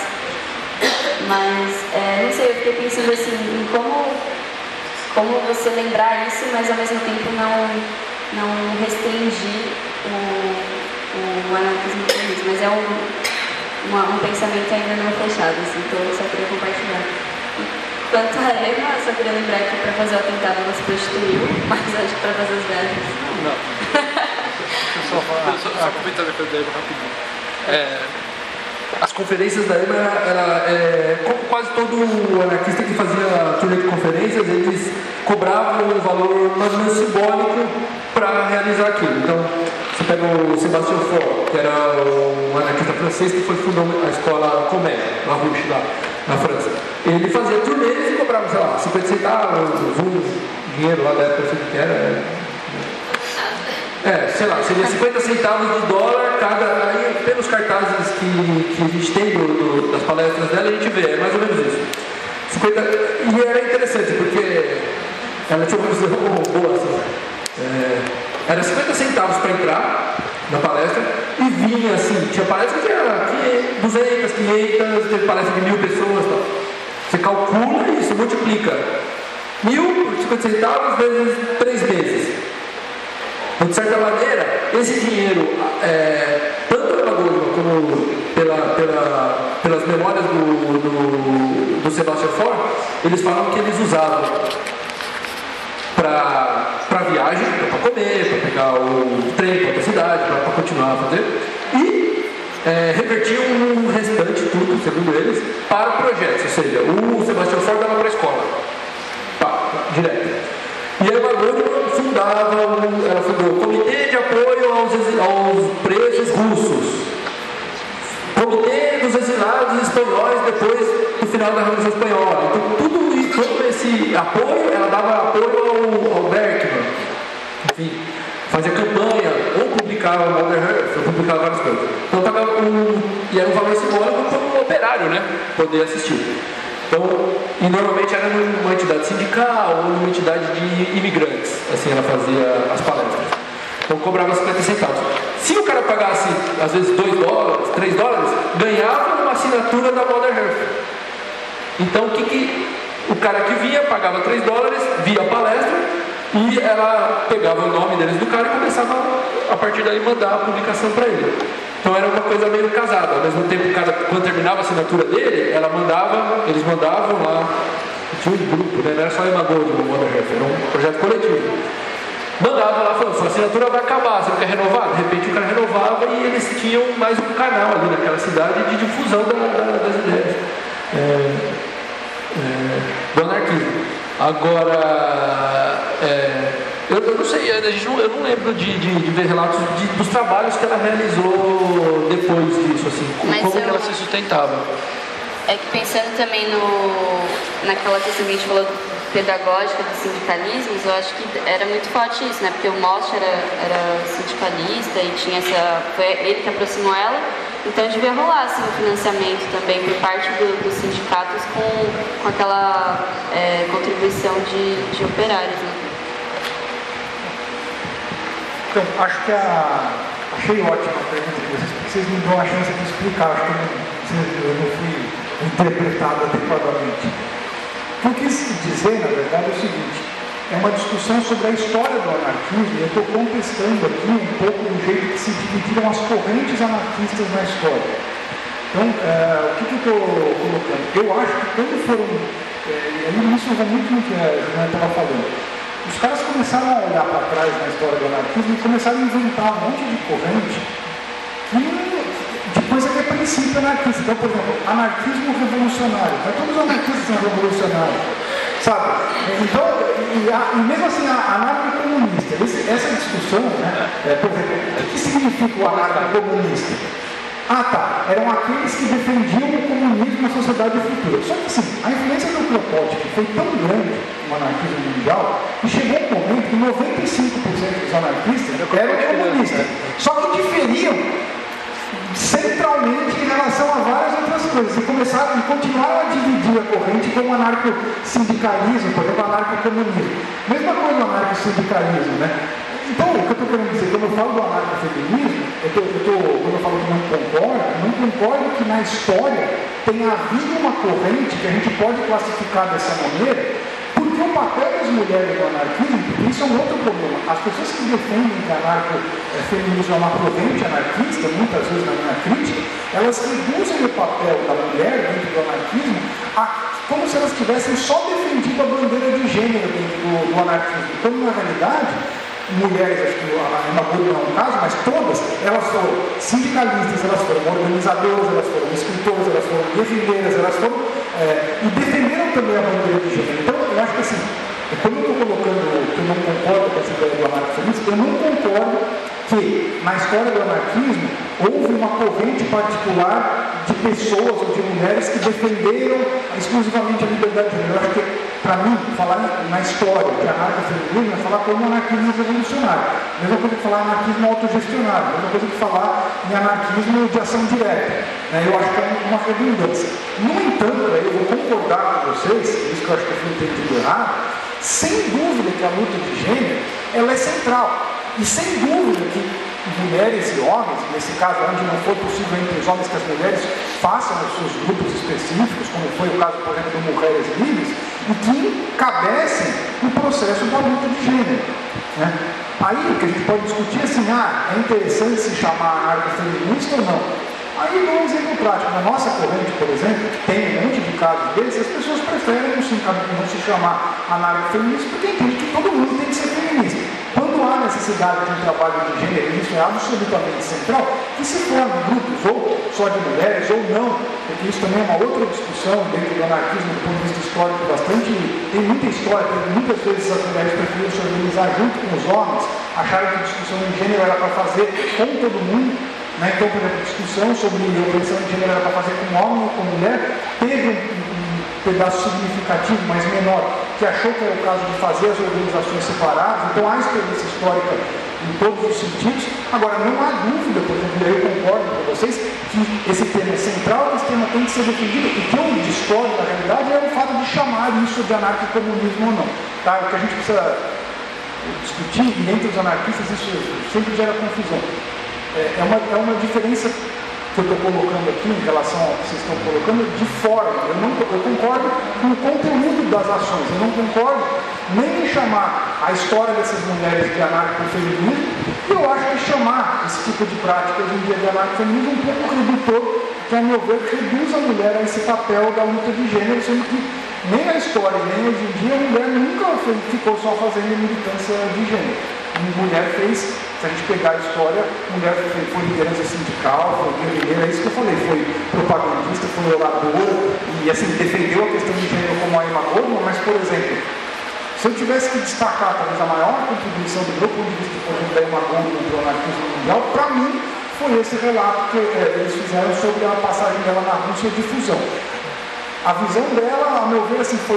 Mas, é, não sei, eu fiquei pensando assim, em como, como você lembrar isso, mas ao mesmo tempo não, não restringir o, o anarquismo feminista. Mas é um, uma, um pensamento ainda não fechado, assim, então eu só queria compartilhar. Quanto a Ema, eu só queria lembrar que para fazer o atentado ela se prostituiu, mas acho que para fazer as viagens. Não. Deixa eu só falar. Só, só comentar depois da Ema rapidinho. É, as conferências da Ema, ela, é, como quase todo anarquista que fazia turnê de conferências, eles cobravam um valor mais ou menos simbólico para realizar aquilo. Então, você pega o Sébastien Faure, que era um anarquista francês que foi fundar a escola Comé, na Ruche, lá na França. Ele fazia turnês e cobrava, sei lá, cinquenta centavos, um dinheiro lá da época que era. É, sei lá, seria cinquenta centavos de dólar cada. Aí, pelos cartazes que, que a gente tem do, do, das palestras dela, a gente vê, é mais ou menos isso. cinquenta, e era interessante, porque ela tinha uma visão boa assim. É, era cinquenta centavos para entrar na palestra e vinha assim, tinha palestra que era duzentas, quinhentas, teve palestra de mil pessoas e tal. Você calcula isso, multiplica mil por cinquenta centavos vezes três meses. Então, de certa maneira, esse dinheiro, é, tanto pela Goldman como pela, pela, pelas memórias do, do, do Sébastien Faure, eles falam que eles usavam para viagem, para comer, para pegar o trem para outra cidade, para continuar a fazer, e é, revertiam o restante, tudo, segundo eles, para projetos. Ou seja, o Sebastião Ford dava para a escola. Pá, direto. E a Emma Goldman fundava, ela fundou o Comitê de Apoio aos, aos Presos Russos, Comitê dos Exilados Espanhóis depois do final da Revolução Espanhola. Então, tudo isso, todo esse apoio, ela dava apoio ao, ao Berkman. Enfim, fazia campanha, ou publicava Mother Earth, ou publicava várias coisas. Então, tava um, e era um valor simbólico para um operário, né? Poder assistir. Então, e normalmente era numa entidade sindical ou numa entidade de imigrantes. Assim ela fazia as palestras. Então cobrava cinquenta centavos. Se o cara pagasse, às vezes, dois dólares, três dólares, ganhava uma assinatura da Mother Earth. Então o que, que o cara que via, pagava três dólares, via a palestra, e ela pegava o nome deles do cara e começava a partir daí mandar a publicação para ele. Então era uma coisa meio casada. Ao mesmo tempo, o cara, quando terminava a assinatura dele, ela mandava, eles mandavam lá, tinha um grupo, né? Não era só a Emma Goldman, o Mother Earth, era um projeto coletivo. Mandava lá falando, sua assinatura vai acabar, você não quer renovar? De repente o cara renovava e eles tinham mais um canal ali naquela cidade de difusão da, da, das ideias é, é, do anarquismo. Agora, é, eu, eu não sei, a gente não, eu não lembro de, de, de ver relatos de, dos trabalhos que ela realizou depois disso, assim, como, como eu... que ela se sustentava. É que pensando também no, naquela questão que a gente falou pedagógica dos sindicalismos, eu acho que era muito forte isso, né? Porque o Most era, era sindicalista e tinha essa, foi ele que aproximou ela, então devia rolar assim, o financiamento também por parte do, dos sindicatos com, com aquela é, contribuição de, de operários, né? Então, acho que a... achei ótima a pergunta de vocês, porque vocês me dão a chance de explicar, acho que eu não, eu não fui interpretado adequadamente. O que eu quis dizer, na verdade, é o seguinte, é uma discussão sobre a história do anarquismo, e eu estou contestando aqui um pouco do jeito que se dividiram as correntes anarquistas na história. Então, é, o que, que eu estou colocando? Eu acho que quando foram, é, e aí isso vai muito no que a Juliana estava falando, os caras começaram a olhar para trás na história do anarquismo e começaram a inventar um monte de corrente que de coisa que é princípio anarquista. Então, por exemplo, anarquismo revolucionário. Mas todos os anarquistas são revolucionários, sabe? Então, e, a, e mesmo assim, a anarco-comunista, essa discussão, né? É, por exemplo, o que significa o anarco-comunista? Ah, tá, eram aqueles que defendiam o comunismo na sociedade futura. Só que, assim, a influência do Kropotkin foi tão grande no anarquismo mundial que chegou um momento que noventa e cinco por cento dos anarquistas eram comunistas. Só que diferiam centralmente em relação a várias outras coisas. E começaram e continuaram a dividir a corrente como anarco-sindicalismo, por exemplo, anarco-comunismo. Mesma coisa do anarco-sindicalismo, né? Então, o que eu estou querendo dizer, quando eu falo do anarcofeminismo, eu tô, eu tô, quando eu falo que não concordo, não concordo que na história tenha havido uma corrente que a gente pode classificar dessa maneira, porque o papel das mulheres no anarquismo, porque isso é um outro problema. As pessoas que defendem que anarcofeminismo é uma corrente anarquista, muitas vezes na minha crítica, elas reduzem o papel da mulher dentro do anarquismo a, como se elas tivessem só defendido a bandeira de gênero dentro do, do anarquismo, quando na realidade mulheres, acho que a Emma Goldman não é um caso, mas todas, elas foram sindicalistas, elas foram organizadoras, elas foram escritoras, elas foram guerrilheiras, elas foram, é, e defenderam também a bandeira de gênero. Então, eu acho que assim, quando eu estou colocando que eu não concordo com essa ideia do anarquismo, eu não concordo que na história do anarquismo houve uma corrente particular de pessoas ou de mulheres que defenderam exclusivamente a liberdade de gênero. Eu acho que, para mim, falar na história de anarcofeminismo é falar como anarquismo revolucionário. Mesma coisa que falar anarquismo autogestionário, mesma coisa que falar em anarquismo de ação direta. Né? Eu acho que é uma redundância. No entanto, eu vou concordar com vocês, isso que eu acho que eu fui entendido errado, sem dúvida que a luta de gênero ela é central. E sem dúvida que mulheres e homens, nesse caso onde não for possível entre os homens que as mulheres façam os seus grupos específicos, como foi o caso, por exemplo, do Mulheres Livres, e que cabecem no processo da luta de gênero. Né? Aí o que a gente pode discutir é assim, ah, é interessante se chamar anarcofeminista ou não. Aí dou um exemplo prático. Na nossa corrente, por exemplo, que tem um monte de casos desses, as pessoas preferem não se, não se chamar anarcofeminista porque entendem que todo mundo tem que ser feminista. Quando há necessidade necessidade de um trabalho de gênero, isso é absolutamente central, que se formem grupos, ou só de mulheres, ou não, porque isso também é uma outra discussão dentro do anarquismo do ponto de vista histórico bastante, tem muita história, tem muitas vezes as mulheres preferiram se organizar junto com os homens, acharam que a discussão de gênero era para fazer com todo mundo, né? Então, por exemplo, a discussão sobre a opressão de gênero era para fazer com homem ou com mulher, teve um, um pedaço significativo, mas menor, que achou que era o caso de fazer as organizações separadas. Então há experiência histórica em todos os sentidos. Agora, não há dúvida, por exemplo, eu concordo com vocês, que esse tema é central, que esse tema tem que ser defendido, e que eu discordo, na realidade, é o fato de chamar isso de anarcocomunismo ou não. Tá? O que a gente precisa discutir, e entre os anarquistas isso sempre gera confusão. É, é, uma, é uma diferença que eu estou colocando aqui em relação ao que vocês estão colocando de forma. Eu, não, eu concordo com o conteúdo das ações, eu não concordo nem em chamar a história dessas mulheres de anarcofeminismo, e eu acho que chamar esse tipo de prática hoje em dia de anarcofeminismo é um pouco redutor, que, a meu ver, reduz a mulher a esse papel da luta de gênero, sendo que nem a história, nem hoje em dia, a mulher nunca foi, ficou só fazendo militância de gênero. A mulher fez, se a gente pegar a história, a mulher foi, foi liderança sindical, foi guerrilheira, é isso que eu falei, foi propagandista, foi oradora, e assim, defendeu a questão de gênero como a Emma Goldman, mas, por exemplo, se eu tivesse que destacar talvez a maior contribuição do meu ponto de vista, por exemplo, da Emma Goldman para o anarquismo mundial, para mim, foi esse relato que é, eles fizeram sobre a passagem dela na Rússia de fusão. A visão dela, a meu ver, assim, foi...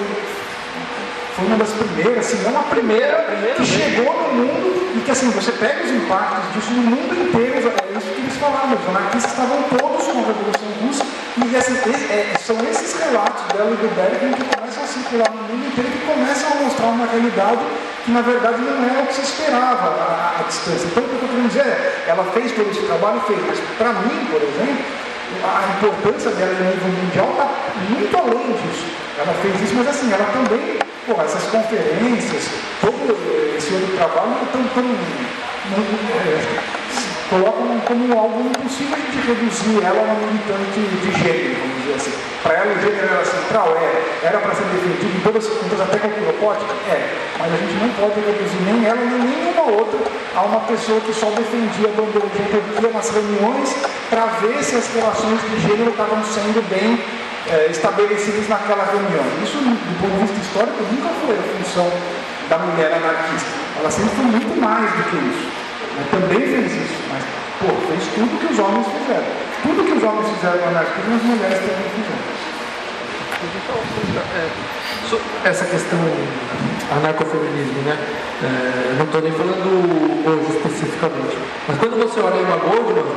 Foi uma das primeiras, se não a primeira, primeira que mesmo. Chegou no mundo e que assim, você pega os impactos disso no mundo inteiro, é isso que eles falaram, os anarquistas estavam todos com a Revolução Russa, e assim, é, são esses relatos dela e do Bergman que começam a circular no mundo inteiro, que começam a mostrar uma realidade que na verdade não é o que se esperava a, a distância. Então o que eu estou querendo dizer é, ela fez todo esse trabalho, fez, mas para mim, por exemplo, a importância dela no nível mundial está muito além disso. Ela fez isso, mas assim, ela também, pô, essas conferências, todo esse outro trabalho, tão, tão, não, é, colocam como algo impossível de reduzir ela a uma militante de gênero, vamos dizer assim. Para ela o gênero era central, é, era para ser defendido em todas as contas, até calculopótica, é, mas a gente não pode reduzir nem ela, nem nenhuma outra a uma pessoa que só defendia a bandeira de autoria nas reuniões para ver se as relações de gênero estavam sendo bem é, estabelecidas naquela reunião. Isso, do ponto de vista histórico, nunca foi a função da mulher anarquista. Ela sempre foi muito mais do que isso. Ela também fez isso, mas, pô, fez tudo que os homens fizeram. Tudo que os homens fizeram no anarquismo, as mulheres também fizeram. Essa questão anarcofeminismo, né? É, não estou nem falando hoje especificamente, mas quando você olha a Emma Goldman,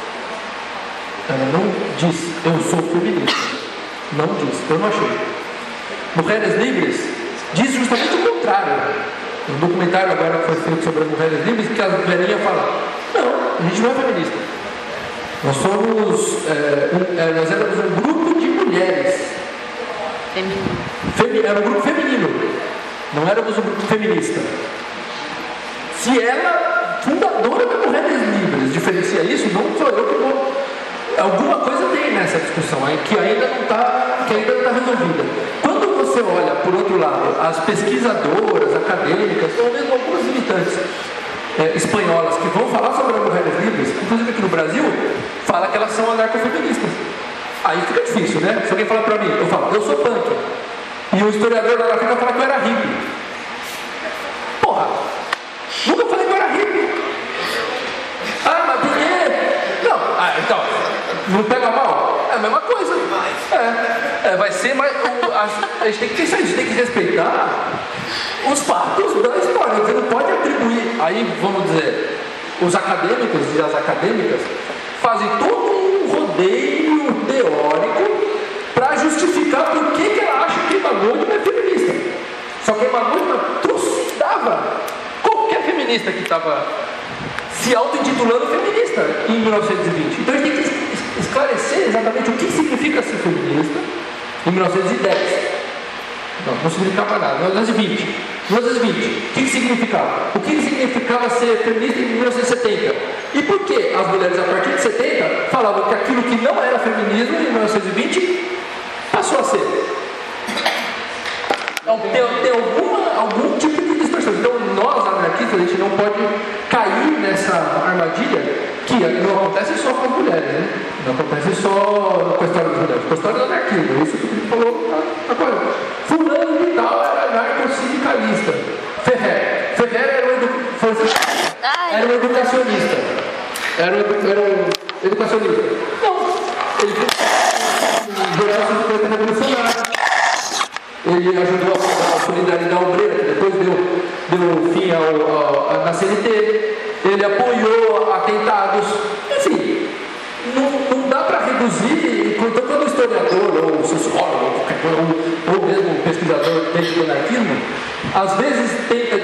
ela não diz eu sou feminista, não diz, eu não achei. Mulheres Livres diz justamente o contrário. Um documentário agora que foi feito sobre as mulheres livres, que as velhinhas falam, não, a gente não é feminista. Nós somos, é, um, é, nós éramos um grupo de mulheres. Feminino. Femi, era um grupo feminino. Não éramos um grupo feminista. Se ela, fundadora da Mulheres Livres, diferencia isso, não sou eu que vou. Alguma coisa tem nessa discussão aí que ainda não está, que ainda não está resolvida. Quando você olha, por outro lado, as pesquisadoras, acadêmicas, ou mesmo algumas militantes é, espanholas que vão falar sobre as mulheres livres, inclusive aqui no Brasil, fala que elas são anarcofeministas. Aí fica difícil, né? Se alguém fala pra mim, eu falo, eu sou punk. E o historiador da África fala que eu era hippie. Porra! Nunca falei que eu era hippie. Ah, mas por quê? Não, ah, então, não pega mal? É a mesma coisa. É, é vai ser mais. O, a, a gente tem que pensar, a gente tem que respeitar os fatos da história. Você não pode atribuir. Aí, vamos dizer, os acadêmicos e as acadêmicas fazem todo um rodeio teórico para justificar por que, que ela acha que Emma Goldman é feminista. Só que Emma Goldman trucidava qualquer feminista que estava se auto-intitulando feminista em mil novecentos e vinte. Então a gente tem que esclarecer exatamente o que significa ser feminista em mil novecentos e dez. Não, não significava nada. mil novecentos e vinte. mil novecentos e vinte. O que, que significava? O que, que significava ser feminista em mil novecentos e setenta? E por que as mulheres, a partir de setenta, falavam que aquilo que não era feminismo em mil novecentos e vinte passou a ser? Então, tem, tem alguma, algum tipo de distorção. pessoas. Então, nós, anarquistas, a gente não pode cair nessa armadilha que não acontece só com as mulheres, né? Não acontece só com a história das mulheres, com a história do anarquismo. Isso que o Felipe falou agora. Fulano de tal era anarco-sindicalista. Ferrer. Ferrer era um, edu... era um educacionista. Era um, edu... era um educacionista. Não. Ele foi um revolucionário. Ele ajudou a fundar a Solidariedade Obreira, que depois deu, deu fim ao, ao, na C N T. Ele apoiou atentados. Enfim, não, não dá para reduzir. Então, quando o historiador, ou sociólogo, ou, qualquer coisa, ou, ou mesmo um pesquisador dentro do anarquismo, às vezes tenta.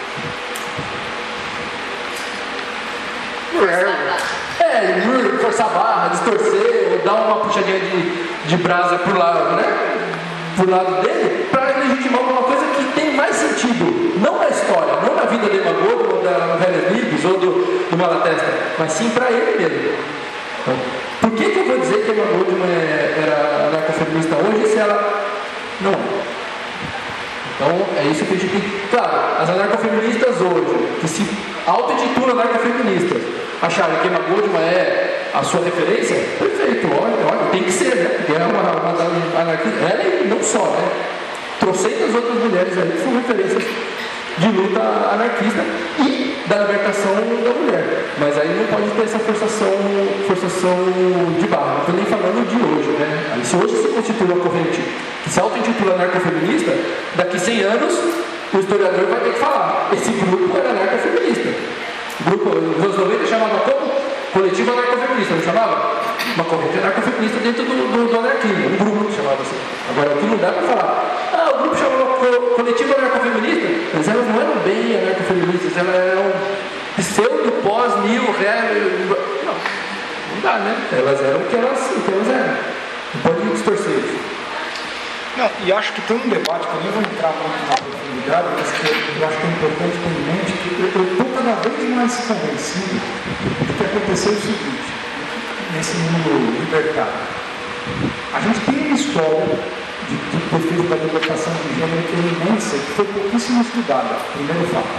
É, forçar a barra, distorcer, ou dar uma puxadinha de, de brasa pro lado, né? Pro lado dele, para legitimar alguma coisa que tem mais sentido, não na história, não na vida do Demagogo, ou da Velha Livres, ou do, do Malatesta, mas sim para ele mesmo. Então, por que, que eu vou dizer que a Demagogo era anarcofeminista hoje se ela não é? Então é isso que a gente tem que. Claro, as anarcofeministas hoje, que se auto-intitulam anarcofeministas, acharem que a Demagogo é a sua referência, perfeito, olha, olha, tem que ser, né? Porque é uma, uma anarquista, ela e não só, né? Trocentas outras mulheres aí que são referências de luta anarquista e da libertação da mulher. Mas aí não pode ter essa forçação, forçação de barra. Não estou nem falando de hoje, né? Aí, se hoje se constitui uma corrente que se auto-intitula anarcofeminista, daqui cem anos o historiador vai ter que falar: esse grupo era anarcofeminista. O grupo, nos anos noventa chamava como? Coletivo anarcofeminista, não chamava? Uma corrente anarcofeminista dentro do, do, do anarquismo, um grupo que chamava assim. Agora, aqui não dá para falar: ah, o grupo chamava co coletivo anarcofeminista, mas elas não eram bem anarcofeministas, elas eram pseudo, pós, mil, ré. Não, não dá, né? Elas eram o que elas, o que elas eram. Não pode distorcer isso. Não, e acho que tem um debate, que eu nem vou entrar muito na profundidade, mas que eu acho que é importante ter em mente que eu estou cada vez mais convencido de que aconteceu o seguinte, nesse mundo libertário. A gente tem uma história de, de defesa da libertação de gênero que é imensa, que foi pouquíssimo estudada, primeiro fato.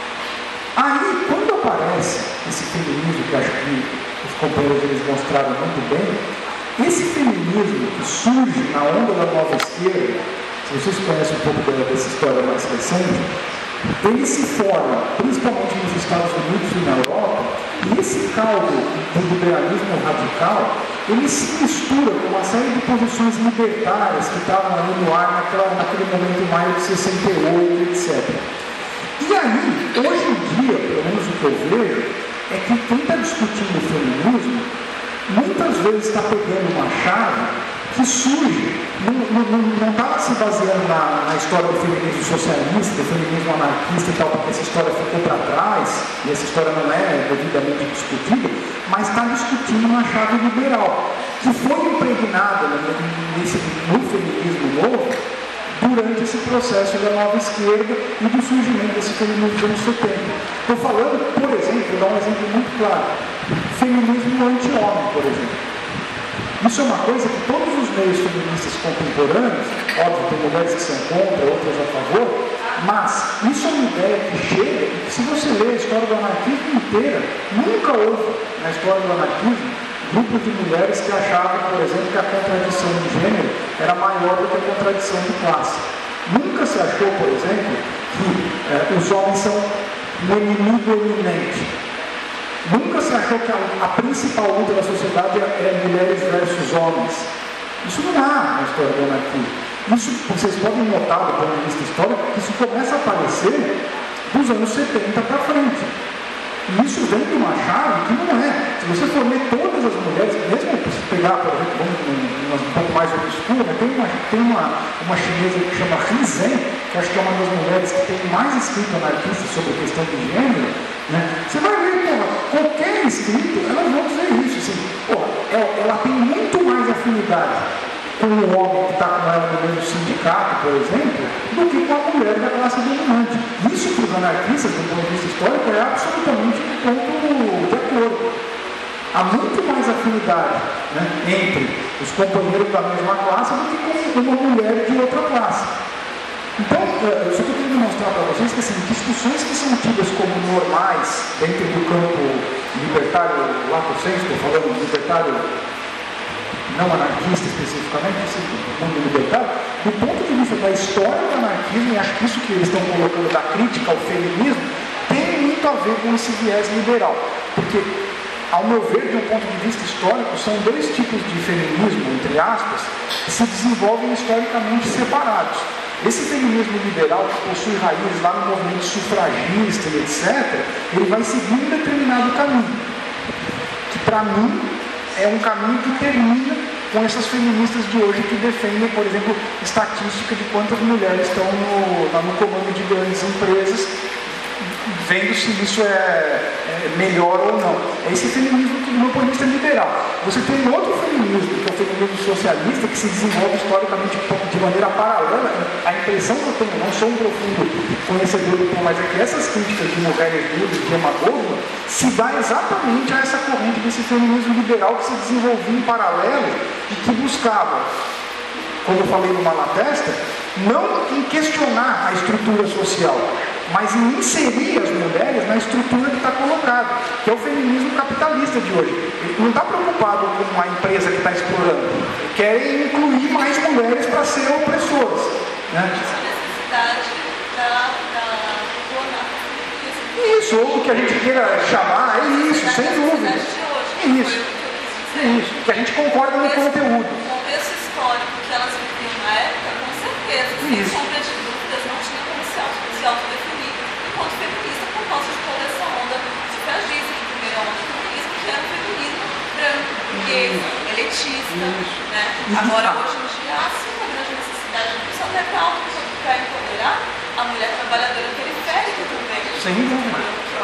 Aí, quando aparece esse feminismo, que acho que os companheiros eles mostraram muito bem, esse feminismo que surge na onda da nova esquerda, se vocês conhecem um pouco dessa história mais recente, ele se forma principalmente nos Estados Unidos e na Europa, e esse caldo do liberalismo radical, ele se mistura com uma série de posições libertárias que estavam ali no ar naquela, naquele momento em maio de sessenta e oito, etcétera. E aí, hoje em dia, pelo menos o que eu vejo, é que quem está discutindo o feminismo muitas vezes está pegando uma chave que surge, não está se baseando na, na história do feminismo socialista, do feminismo anarquista e tal, porque essa história ficou para trás, e essa história não é devidamente discutida, mas está discutindo uma chave liberal, que foi impregnada nesse, no feminismo novo, durante esse processo da nova esquerda e do surgimento desse feminismo dos anos setenta. Estou falando, por exemplo, vou dar um exemplo muito claro, feminismo anti-homem, por exemplo. Isso é uma coisa que todos os meios feministas contemporâneos, óbvio, tem mulheres que são contra, outras a favor, mas isso é uma ideia que chega e que, se você ler a história do anarquismo inteira, nunca houve na história do anarquismo grupo de mulheres que achavam, por exemplo, que a contradição de gênero era maior do que a contradição de classe. Nunca se achou, por exemplo, que eh, os homens são um inimigo eminente. Nunca se achou que a, a principal luta da sociedade é mulheres versus homens. Isso não há na história do anarquismo. Isso, vocês podem notar do ponto de vista histórico, que isso começa a aparecer dos anos setenta para frente. E isso vem de uma chave que não é. Se você for ler todas as mulheres, mesmo se pegar, por exemplo, um, um pouco mais obscura, tem, uma, tem uma, uma chinesa que chama Ri Zhen, que acho que é uma das mulheres que tem mais escrito anarquista sobre a questão de gênero, né? Você vai ver, porra, qualquer escrito, elas vão dizer isso, assim, porra, ela, ela tem muito mais afinidade com o homem que está com ela no mesmo sindicato, por exemplo, do que com a mulher da classe dominante. Isso, para os anarquistas, do ponto de vista histórico, é absolutamente um ponto de acordo. Há muito mais afinidade, né, entre os companheiros da mesma classe do que com uma mulher de outra classe. Então, eu só estou querendo mostrar para vocês que assim, discussões que são tidas como normais dentro do campo libertário, lato sensu, estou falando libertário não anarquista especificamente, esse mundo libertário, do ponto de vista da história do anarquismo, e acho que isso que eles estão colocando da crítica ao feminismo, tem muito a ver com esse viés liberal. Porque, ao meu ver, de um ponto de vista histórico, são dois tipos de feminismo, entre aspas, que se desenvolvem historicamente separados. Esse feminismo liberal, que possui raízes lá no movimento sufragista e etcétera, ele vai seguir um determinado caminho, que para mim é um caminho que termina com essas feministas de hoje que defendem, por exemplo, estatística de quantas mulheres estão no, no comando de grandes empresas, vendo se isso é, é melhor ou não. É esse feminismo que, do meu ponto de vista, é liberal. Você tem um outro feminismo, que é o feminismo socialista, que se desenvolve historicamente de maneira paralela. A impressão que eu tenho, não sou um profundo conhecedor do tema, mas é que essas críticas de mulheres livres, de Emma Goldman, se dá exatamente a essa corrente desse feminismo liberal que se desenvolvia em paralelo e que buscava, como eu falei no Malatesta, não em questionar a estrutura social, mas em inserir as mulheres na estrutura que está colocada, que é o feminismo capitalista de hoje. Ele não está preocupado com a empresa que está explorando, querem incluir mais mulheres para serem opressoras. Né? Isso, ou o que a gente queira chamar, é isso, sem dúvida. É isso, é isso, que a gente concorda no conteúdo. O contexto histórico que elas viviam na época, com certeza, sem sombra de dúvidas, não tinha como se autodefinir enquanto feminista por causa de toda essa onda sufragista, de primeira onda do feminismo, que era um feminismo branco, gay, elitista. Né? Agora, hoje em dia, há sim uma grande necessidade disso, até para empoderar a mulher trabalhadora periférica também. Sem dúvida.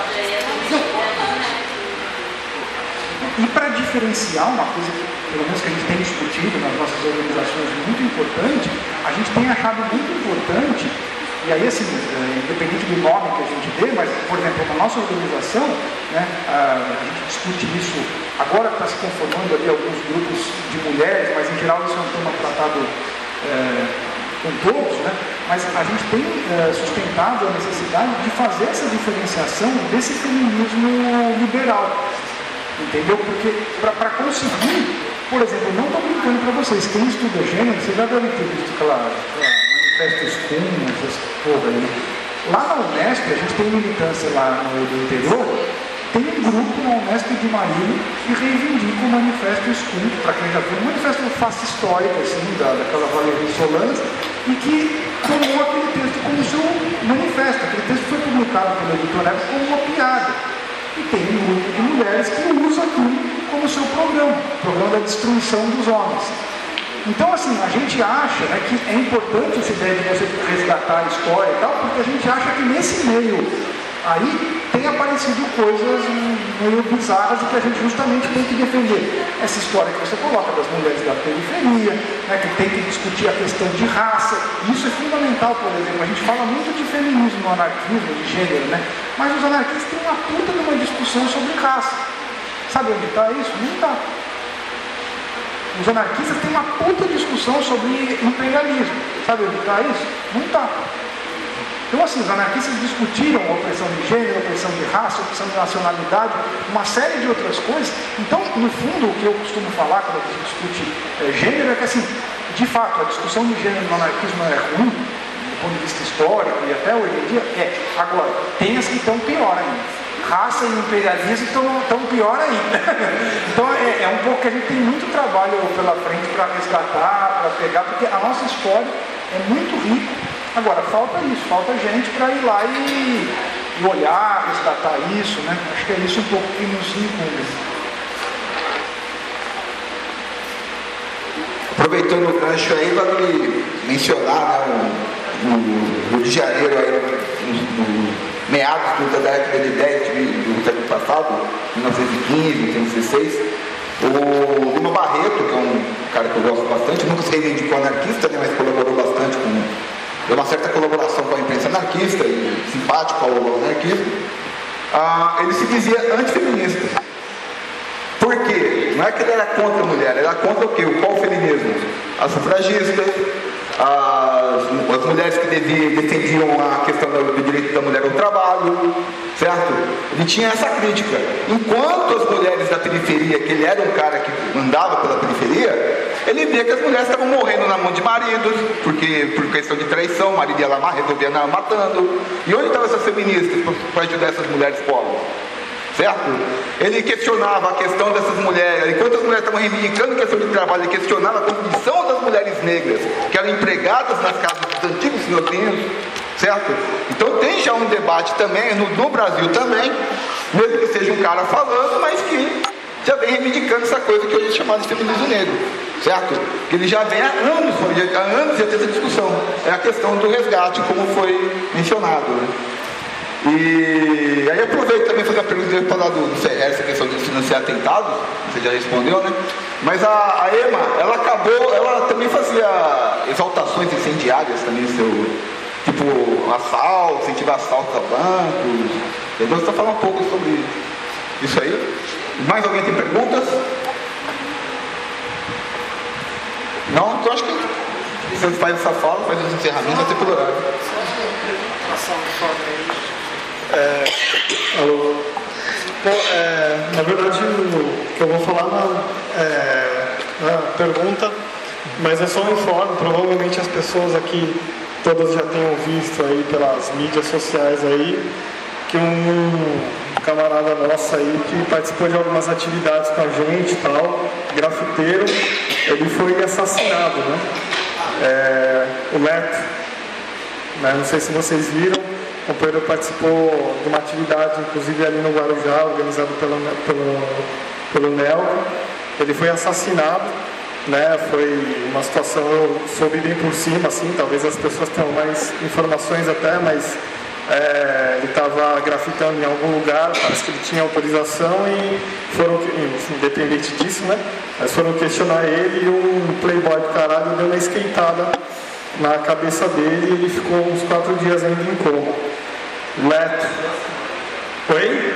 E para diferenciar uma coisa que, pelo menos que a gente tem discutido nas nossas organizações muito importante, a gente tem achado muito importante, e aí assim, independente do nome que a gente dê, mas, por exemplo, na nossa organização, né, a gente discute isso, agora está se conformando ali alguns grupos de mulheres, mas em geral isso é um tema tratado é, com todos, né, mas a gente tem é, sustentado a necessidade de fazer essa diferenciação desse feminismo liberal. Entendeu? Porque para conseguir, por exemplo, não estou brincando para vocês, quem estuda gênero, vocês já devem ter visto aquela, aquela manifesto escuma, essas porra aí. Lá na Unesp, a gente tem militância lá no, no interior, tem um grupo na Unesp de Marília que reivindica o manifesto escuma, para quem já viu, um manifesto face histórico, assim, da, daquela Valéria Solange, e que tomou aquele texto como seu manifesto. Aquele texto foi publicado pela editora como uma piada. E tem um grupo de mulheres que usa tudo como seu programa, o programa da destruição dos homens. Então, assim, a gente acha, né, que é importante essa ideia de você resgatar a história e tal, porque a gente acha que nesse meio aí tem aparecido coisas meio bizarras e que a gente justamente tem que defender. Essa história que você coloca das mulheres da periferia, né, que tem que discutir a questão de raça. Isso é fundamental, por exemplo. A gente fala muito de feminismo no anarquismo, de gênero, né? Mas os anarquistas têm uma puta de uma discussão sobre raça. Sabe onde está isso? Não está. Os anarquistas têm uma puta discussão sobre imperialismo. Sabe onde está isso? Não está. Então, assim, os anarquistas discutiram a opressão de gênero, a opressão de raça, a opressão de nacionalidade, uma série de outras coisas. Então, no fundo, o que eu costumo falar quando a gente discute é, gênero é que, assim, de fato, a discussão de gênero no anarquismo é ruim, do ponto de vista histórico e até hoje em dia, é. Agora, tem as que estão pior ainda. Raça e imperialismo estão, estão pior ainda. Então, é, é um pouco que a gente tem muito trabalho pela frente para resgatar, para pegar, porque a nossa história é muito rica. Agora, falta isso, falta gente para ir lá e, e olhar, resgatar isso, né? Acho que é isso um pouco que nos incumbe. Aproveitando o gancho aí, vale mencionar, né, o, o Rio de Janeiro, aí, no, no meados da década de dez do século passado, mil novecentos e quinze, mil novecentos e dezesseis, o Lima Barreto, que é um cara que eu gosto bastante, nunca se reivindicou anarquista, né, mas colaborou bastante com... deu uma certa colaboração com a imprensa anarquista e simpático ao anarquismo, ah, ele se dizia antifeminista. Por quê? Não é que ele era contra a mulher, ele era contra o quê? O qual feminismo? As sufragistas, as, as mulheres que deviam, defendiam a questão do, do direito da mulher ao trabalho, certo? Ele tinha essa crítica. Enquanto as mulheres da periferia, que ele era um cara que andava pela periferia, ele via que as mulheres estavam morrendo na mão de maridos, porque por questão de traição, o marido ia lá, resolvia matando. E onde estavam essas feministas para ajudar essas mulheres pobres? Certo? Ele questionava a questão dessas mulheres, enquanto as mulheres estavam reivindicando a questão de trabalho, ele questionava a condição das mulheres negras, que eram empregadas nas casas dos antigos senhorzinhos, certo? Então tem já um debate também, no, no Brasil também, mesmo que seja um cara falando, mas que já vem reivindicando essa coisa que hoje é chamada de feminismo negro, certo? Que ele já vem há anos, há anos já tem essa discussão, é a questão do resgate, como foi mencionado, né? E aí aproveito também fazer uma pergunta para falar do, do C R, essa questão de financiar atentados, você já respondeu, né? Mas a, a Ema, ela acabou, ela também fazia exaltações incendiárias também, seu, tipo assalto, incentivar assalto a bancos. Então você está falando um pouco sobre isso aí. Mais alguém tem perguntas? Não? Então acho que você faz essa fala, faz os encerramentos até pelo horário. É, eu, bom, é, na verdade, o que eu vou falar não é uma pergunta, mas é só um informe. Provavelmente as pessoas aqui todas já tenham visto aí pelas mídias sociais aí que um camarada nosso aí que participou de algumas atividades com a gente e tal, grafiteiro, ele foi assassinado, né? É, o Leto, né? Não sei se vocês viram. O companheiro participou de uma atividade, inclusive ali no Guarujá, organizado pelo, pelo, pelo N E L. Ele foi assassinado, né? Foi uma situação, eu soube bem por cima, assim, talvez as pessoas tenham mais informações até, mas é, ele estava grafitando em algum lugar, parece que ele tinha autorização e foram, independente disso, né? Mas foram questionar ele e um playboy do caralho deu uma esquentada na cabeça dele e ele ficou uns quatro dias ainda em coma. Leto. Oi?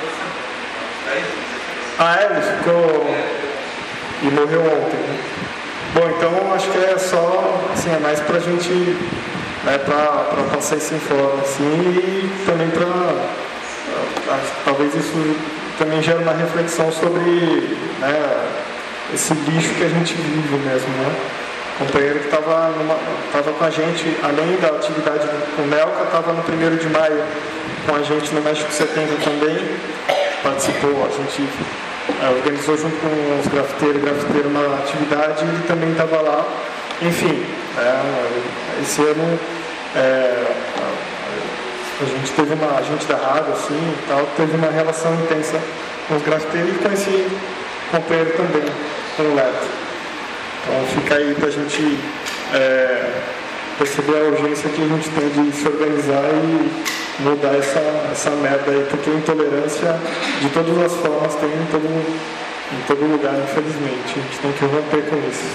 Ah, é, ele ficou e morreu ontem, né? Bom, então acho que é só, assim, é mais pra gente, né, pra, pra passar esse informe, assim, e também pra, talvez isso também gere uma reflexão sobre, né, esse lixo que a gente vive mesmo, né? O companheiro que estava com a gente, além da atividade com o Melca, estava no primeiro de maio com a gente no México setenta também, participou, a gente é, organizou junto com os grafiteiros e grafiteiros uma atividade e ele também estava lá. Enfim, é, esse ano é, a gente teve uma, a gente da rádio assim, e tal, teve uma relação intensa com os grafiteiros e com esse companheiro também, com o Leto. Então fica aí para a gente é, perceber a urgência que a gente tem de se organizar e mudar essa, essa merda aí, porque a intolerância de todas as formas tem em todo, em todo lugar, infelizmente. A gente tem que romper com isso.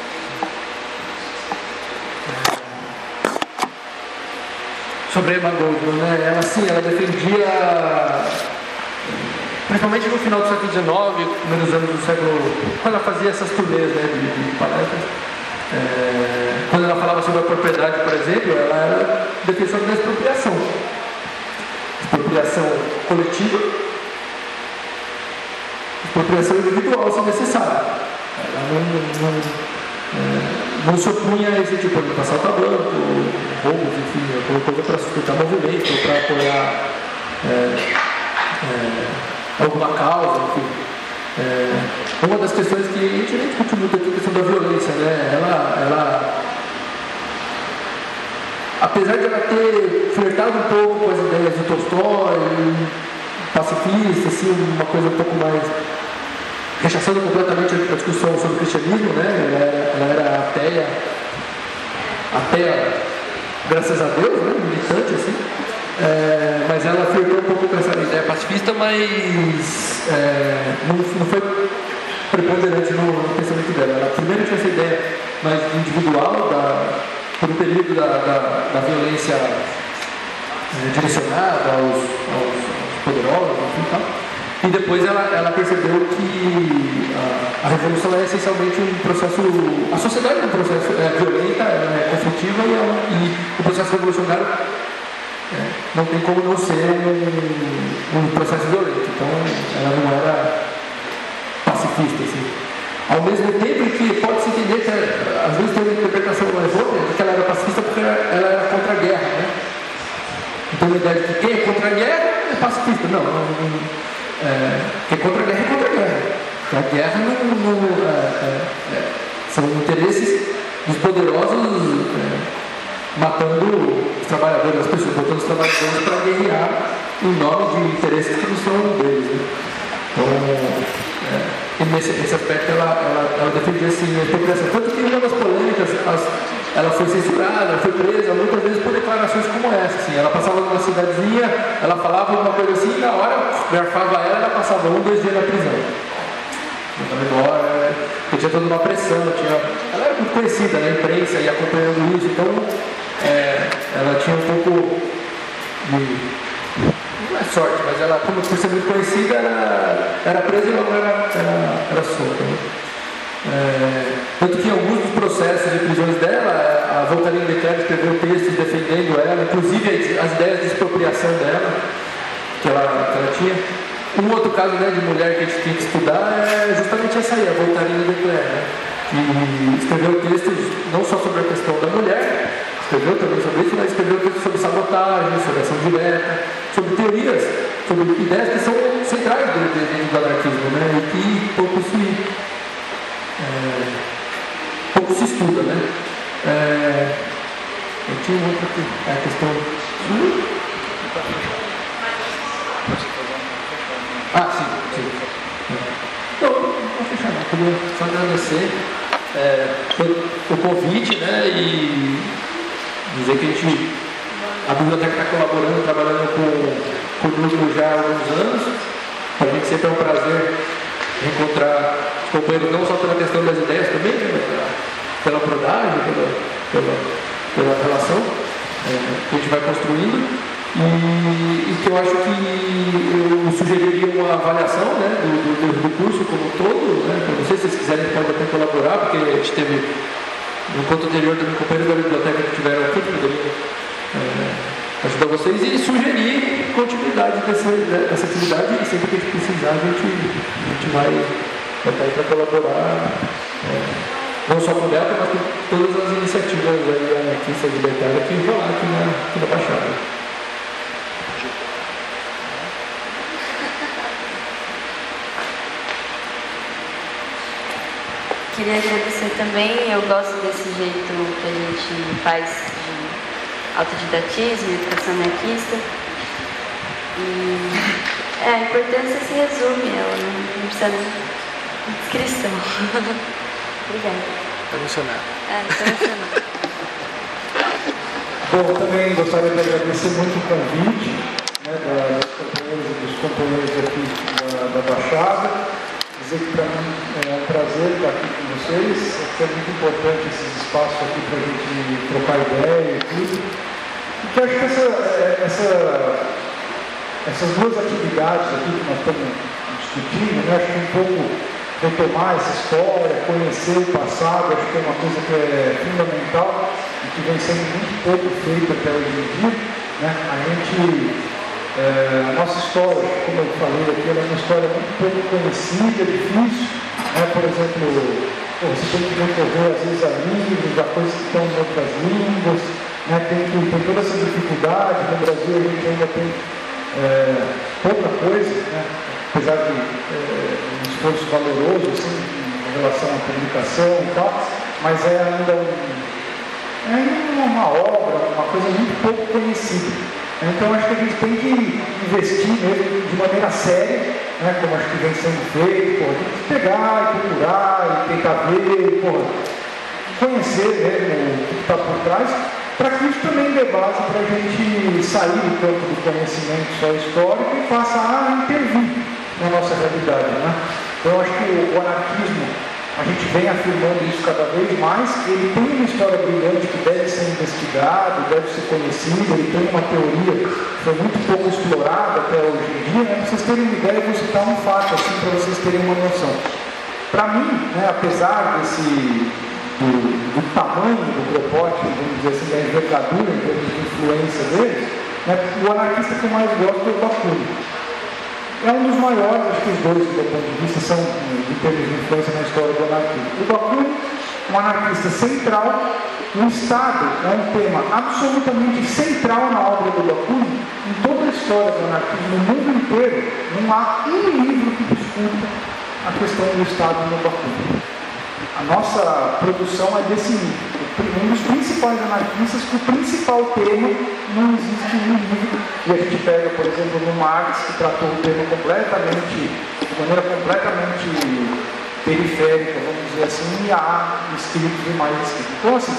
Sobre a Emma Goldman, né? Ela sim, ela defendia, principalmente no final do século dezenove, primeiros anos do século, quando ela fazia essas turnês, né, de, de palestras, é, quando ela falava sobre a propriedade, por exemplo, ela era defensora da expropriação. Expropriação coletiva, expropriação individual, se necessário. Ela não, não, é, não se opunha a esse tipo de assalto a banco, roubos, enfim, alguma coisa para sustentar movimento, ou para apoiar é, é, alguma causa, enfim. É, uma das questões que a gente nem discutiu muito aqui, a questão da violência, né? Ela, ela, apesar de ela ter flertado um pouco com as ideias do Tolstói, pacifista, assim, uma coisa um pouco mais rechaçando completamente a discussão sobre o cristianismo, né? Ela era, ela era ateia, ateia, graças a Deus, né? Militante, assim. É, mas ela flertou um pouco com essa ideia pacifista, mas é, não, não foi preponderante no, no pensamento dela. Ela primeiro tinha essa ideia mais individual, da, por um período da, da, da violência é, direcionada aos, aos poderosos, enfim, tal. E depois ela, ela percebeu que a, a revolução é essencialmente um processo. A sociedade é um processo é, violenta, é conflitiva e, ela, e o processo revolucionário é, não tem como não ser um, um processo violento. Então ela não era pacifista. Assim. Ao mesmo tempo que pode-se entender que às vezes tem uma interpretação mais outra de que ela era pacifista porque ela, ela era contra a guerra. Né? Então a ideia de que quem é contra a guerra é pacifista. Não, não, não É, que contra a guerra é contra a guerra. A guerra não, não, é, é, são interesses dos poderosos é, matando os trabalhadores, as pessoas, botando os trabalhadores para guerrear em nome de interesses que não são deles. Né? Então, é, nesse, nesse aspecto, ela, ela, ela defendia assim, a expropriação. Tanto que em uma das polêmicas, as, ela foi censurada, foi presa muitas vezes por declarações como essa. Assim, ela passava numa cidadezinha, ela falava uma coisa assim, e na hora garfava ela, ela passava um, dois dias na prisão. Então, embora, porque tinha toda uma pressão, tinha, ela era muito conhecida na imprensa e acompanhando isso, então é, ela tinha um pouco de. Não é sorte, mas ela, como por ser muito conhecida, era, era presa e logo era, era, era solta. Né? É, tanto que em alguns dos processos de prisões dela, a Voltairine de Cleyre escreveu textos defendendo ela, inclusive as ideias de expropriação dela, que ela, que ela tinha. Um outro caso, né, de mulher que a gente tinha que estudar é justamente essa aí, a Voltairine de Cleyre, né, que escreveu textos não só sobre a questão da mulher, escreveu também sobre isso, mas escreveu textos sobre sabotagem, sobre ação direta, sobre teorias, sobre ideias que são centrais do, do, do anarquismo, né, e que pouco se... É, pouco se estuda, né? É, eu tinha outra aqui, a questão. Ah, sim, sim. Então, não vou fechar não, queria só agradecer é, o convite, né? E dizer que a gente, a biblioteca está colaborando, trabalhando com, com o núcleo já há alguns anos. Para a gente sempre é um prazer encontrar companheiros não só pela questão das ideias também, né, pela, pela brodagem, pela, pela, pela relação é, que a gente vai construindo e, e que eu acho que eu sugeriria uma avaliação, né, do, do, do curso como um todo, né, não sei se vocês quiserem podem até colaborar, porque a gente teve no encontro anterior também companheiros da biblioteca que tiveram aqui, que poderiam é, ajudar vocês e sugerir continuidade dessa, dessa atividade e sempre que a gente precisar a gente, a gente vai vai estar aí para colaborar, é, não só com o Delta, mas com todas as iniciativas aí anarquistas libertárias que vão lá aqui na, aqui na Baixada. Queria agradecer também, eu gosto desse jeito que a gente faz de autodidatismo, educação anarquista. E é, a importância se resume, ela não, não precisa de inscrição. Obrigada. Estou emocionado. É, estou emocionado. Bom, eu também gostaria de agradecer muito o convite, né, das companheiras e dos companheiros aqui da, da Baixada. Dizer que para mim é um prazer estar aqui com vocês. É muito importante esses espaços aqui para a gente trocar ideia e tudo. E que acho que essa, essa, essas duas atividades aqui que nós estamos discutindo, né, acho que um pouco retomar essa história, conhecer o passado, acho que é uma coisa que é fundamental e que vem sendo muito pouco feita até hoje em dia. Né? A gente, é, a nossa história, como eu falei aqui, ela é uma história muito pouco conhecida, difícil. Né? Por exemplo, pô, você tem que recorrer às vezes a livros, a coisas que estão em outras línguas, né? tem, tem toda essa dificuldade. No Brasil a gente ainda tem é, pouca coisa, né? Apesar de é, um esforço valoroso assim, em relação à publicação e tal, mas é ainda, um, é ainda uma obra, uma coisa muito pouco conhecida. Então acho que a gente tem que investir mesmo de maneira séria, né, como acho que vem sendo feito, pô, tem que pegar e procurar e tentar ver, pô, conhecer mesmo o que está por trás, para que isso também dê base para a gente sair do campo do conhecimento só histórico e passe a intervir na nossa realidade, né? Então, eu acho que o anarquismo, a gente vem afirmando isso cada vez mais, ele tem uma história brilhante que deve ser investigada, deve ser conhecida, ele tem uma teoria que foi muito pouco explorada até hoje em dia, né? Para vocês terem uma ideia, eu vou citar um fato, assim, para vocês terem uma noção. Para mim, né, apesar desse, do, do tamanho do propósito, vamos dizer assim, da envergadura em termos de influência deles, né, o anarquista que eu mais gosto é o Bakunin. É um dos maiores, acho que os dois, do ponto de vista, são de termos de influência na história do anarquismo. O Bakunin, um anarquista central, o Estado é um tema absolutamente central na obra do Bakunin. Em toda a história do anarquismo, no mundo inteiro, não há um livro que discuta a questão do Estado no Bakunin. A nossa produção é desse nível. Um dos principais anarquistas, o principal tema não existe um livro. E a gente pega, por exemplo, no Marx, que tratou o tema completamente, de maneira completamente periférica, vamos dizer assim, e há escritos e mais escritos. Então, assim,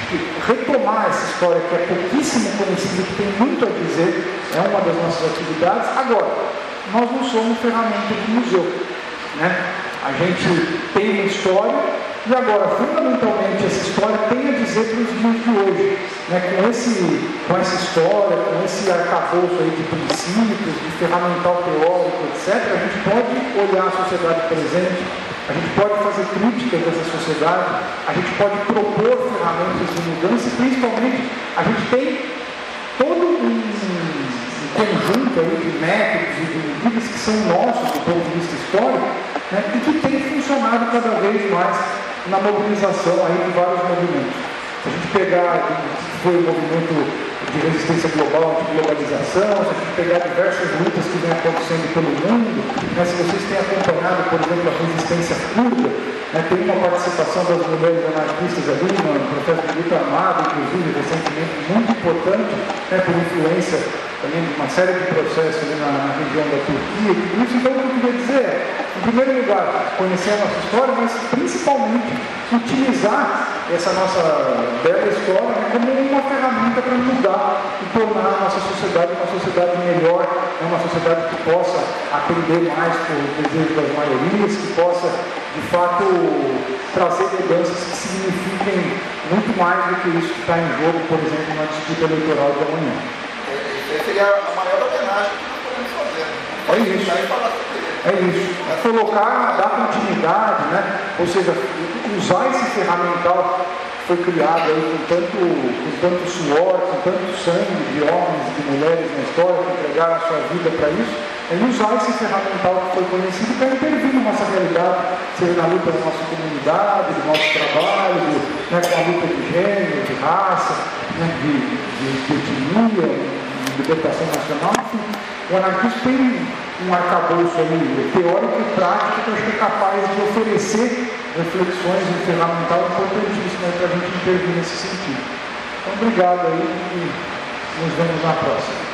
retomar essa história que é pouquíssimo conhecida, que tem muito a dizer, é uma das nossas atividades. Agora, nós não somos ferramenta de museu, né? A gente tem uma história e agora, fundamentalmente, essa história tem a dizer para os dias de hoje, né? com, esse, com essa história, com esse arcabouço aí de princípios, de ferramental teórico, etcétera, a gente pode olhar a sociedade presente, a gente pode fazer críticas dessa sociedade, a gente pode propor ferramentas de mudança e, principalmente, a gente tem todo um, um conjunto aí de métodos e de medidas que são nossos do ponto de vista histórico, né, e que tem funcionado cada vez mais na mobilização aí de vários movimentos. Se a gente pegar que foi o movimento de resistência global, de globalização, se a gente pegar diversas lutas que vem acontecendo pelo mundo, né, se vocês têm acompanhado, por exemplo, a resistência curda, né, tem uma participação das mulheres anarquistas ali, no processo de luta armada, inclusive, recentemente, muito importante, né, por influência também de uma série de processos ali na, na região da Turquia. Isso, então, o que eu queria dizer é, em primeiro lugar, conhecer a nossa história, mas principalmente utilizar essa nossa bela história, né, como uma ferramenta para mudar e tornar a nossa sociedade uma sociedade melhor, né, uma sociedade que possa atender mais por desejo das maiorias, que possa, de fato, trazer mudanças que signifiquem muito mais do que isso que está em jogo, por exemplo, na disputa eleitoral de amanhã. Essa seria a maior homenagem que nós podemos fazer. É isso. É isso. É colocar, dar continuidade, né? Ou seja, usar esse ferramental que foi criado aí com tanto, com tanto suor, com tanto sangue de homens e de mulheres na história que entregaram a sua vida para isso, é usar esse ferramental que foi conhecido para intervir na nossa realidade, seja na luta da nossa comunidade, do nosso trabalho, do, né, com a luta de gênero, de raça, né, de, de, de etnia, de libertação nacional, enfim. O anarquismo tem um arcabouço aí teórico e prático que eu acho que é capaz de oferecer reflexões e ferramental importantíssimas para a gente intervir nesse sentido. Então, obrigado aí e nos vemos na próxima.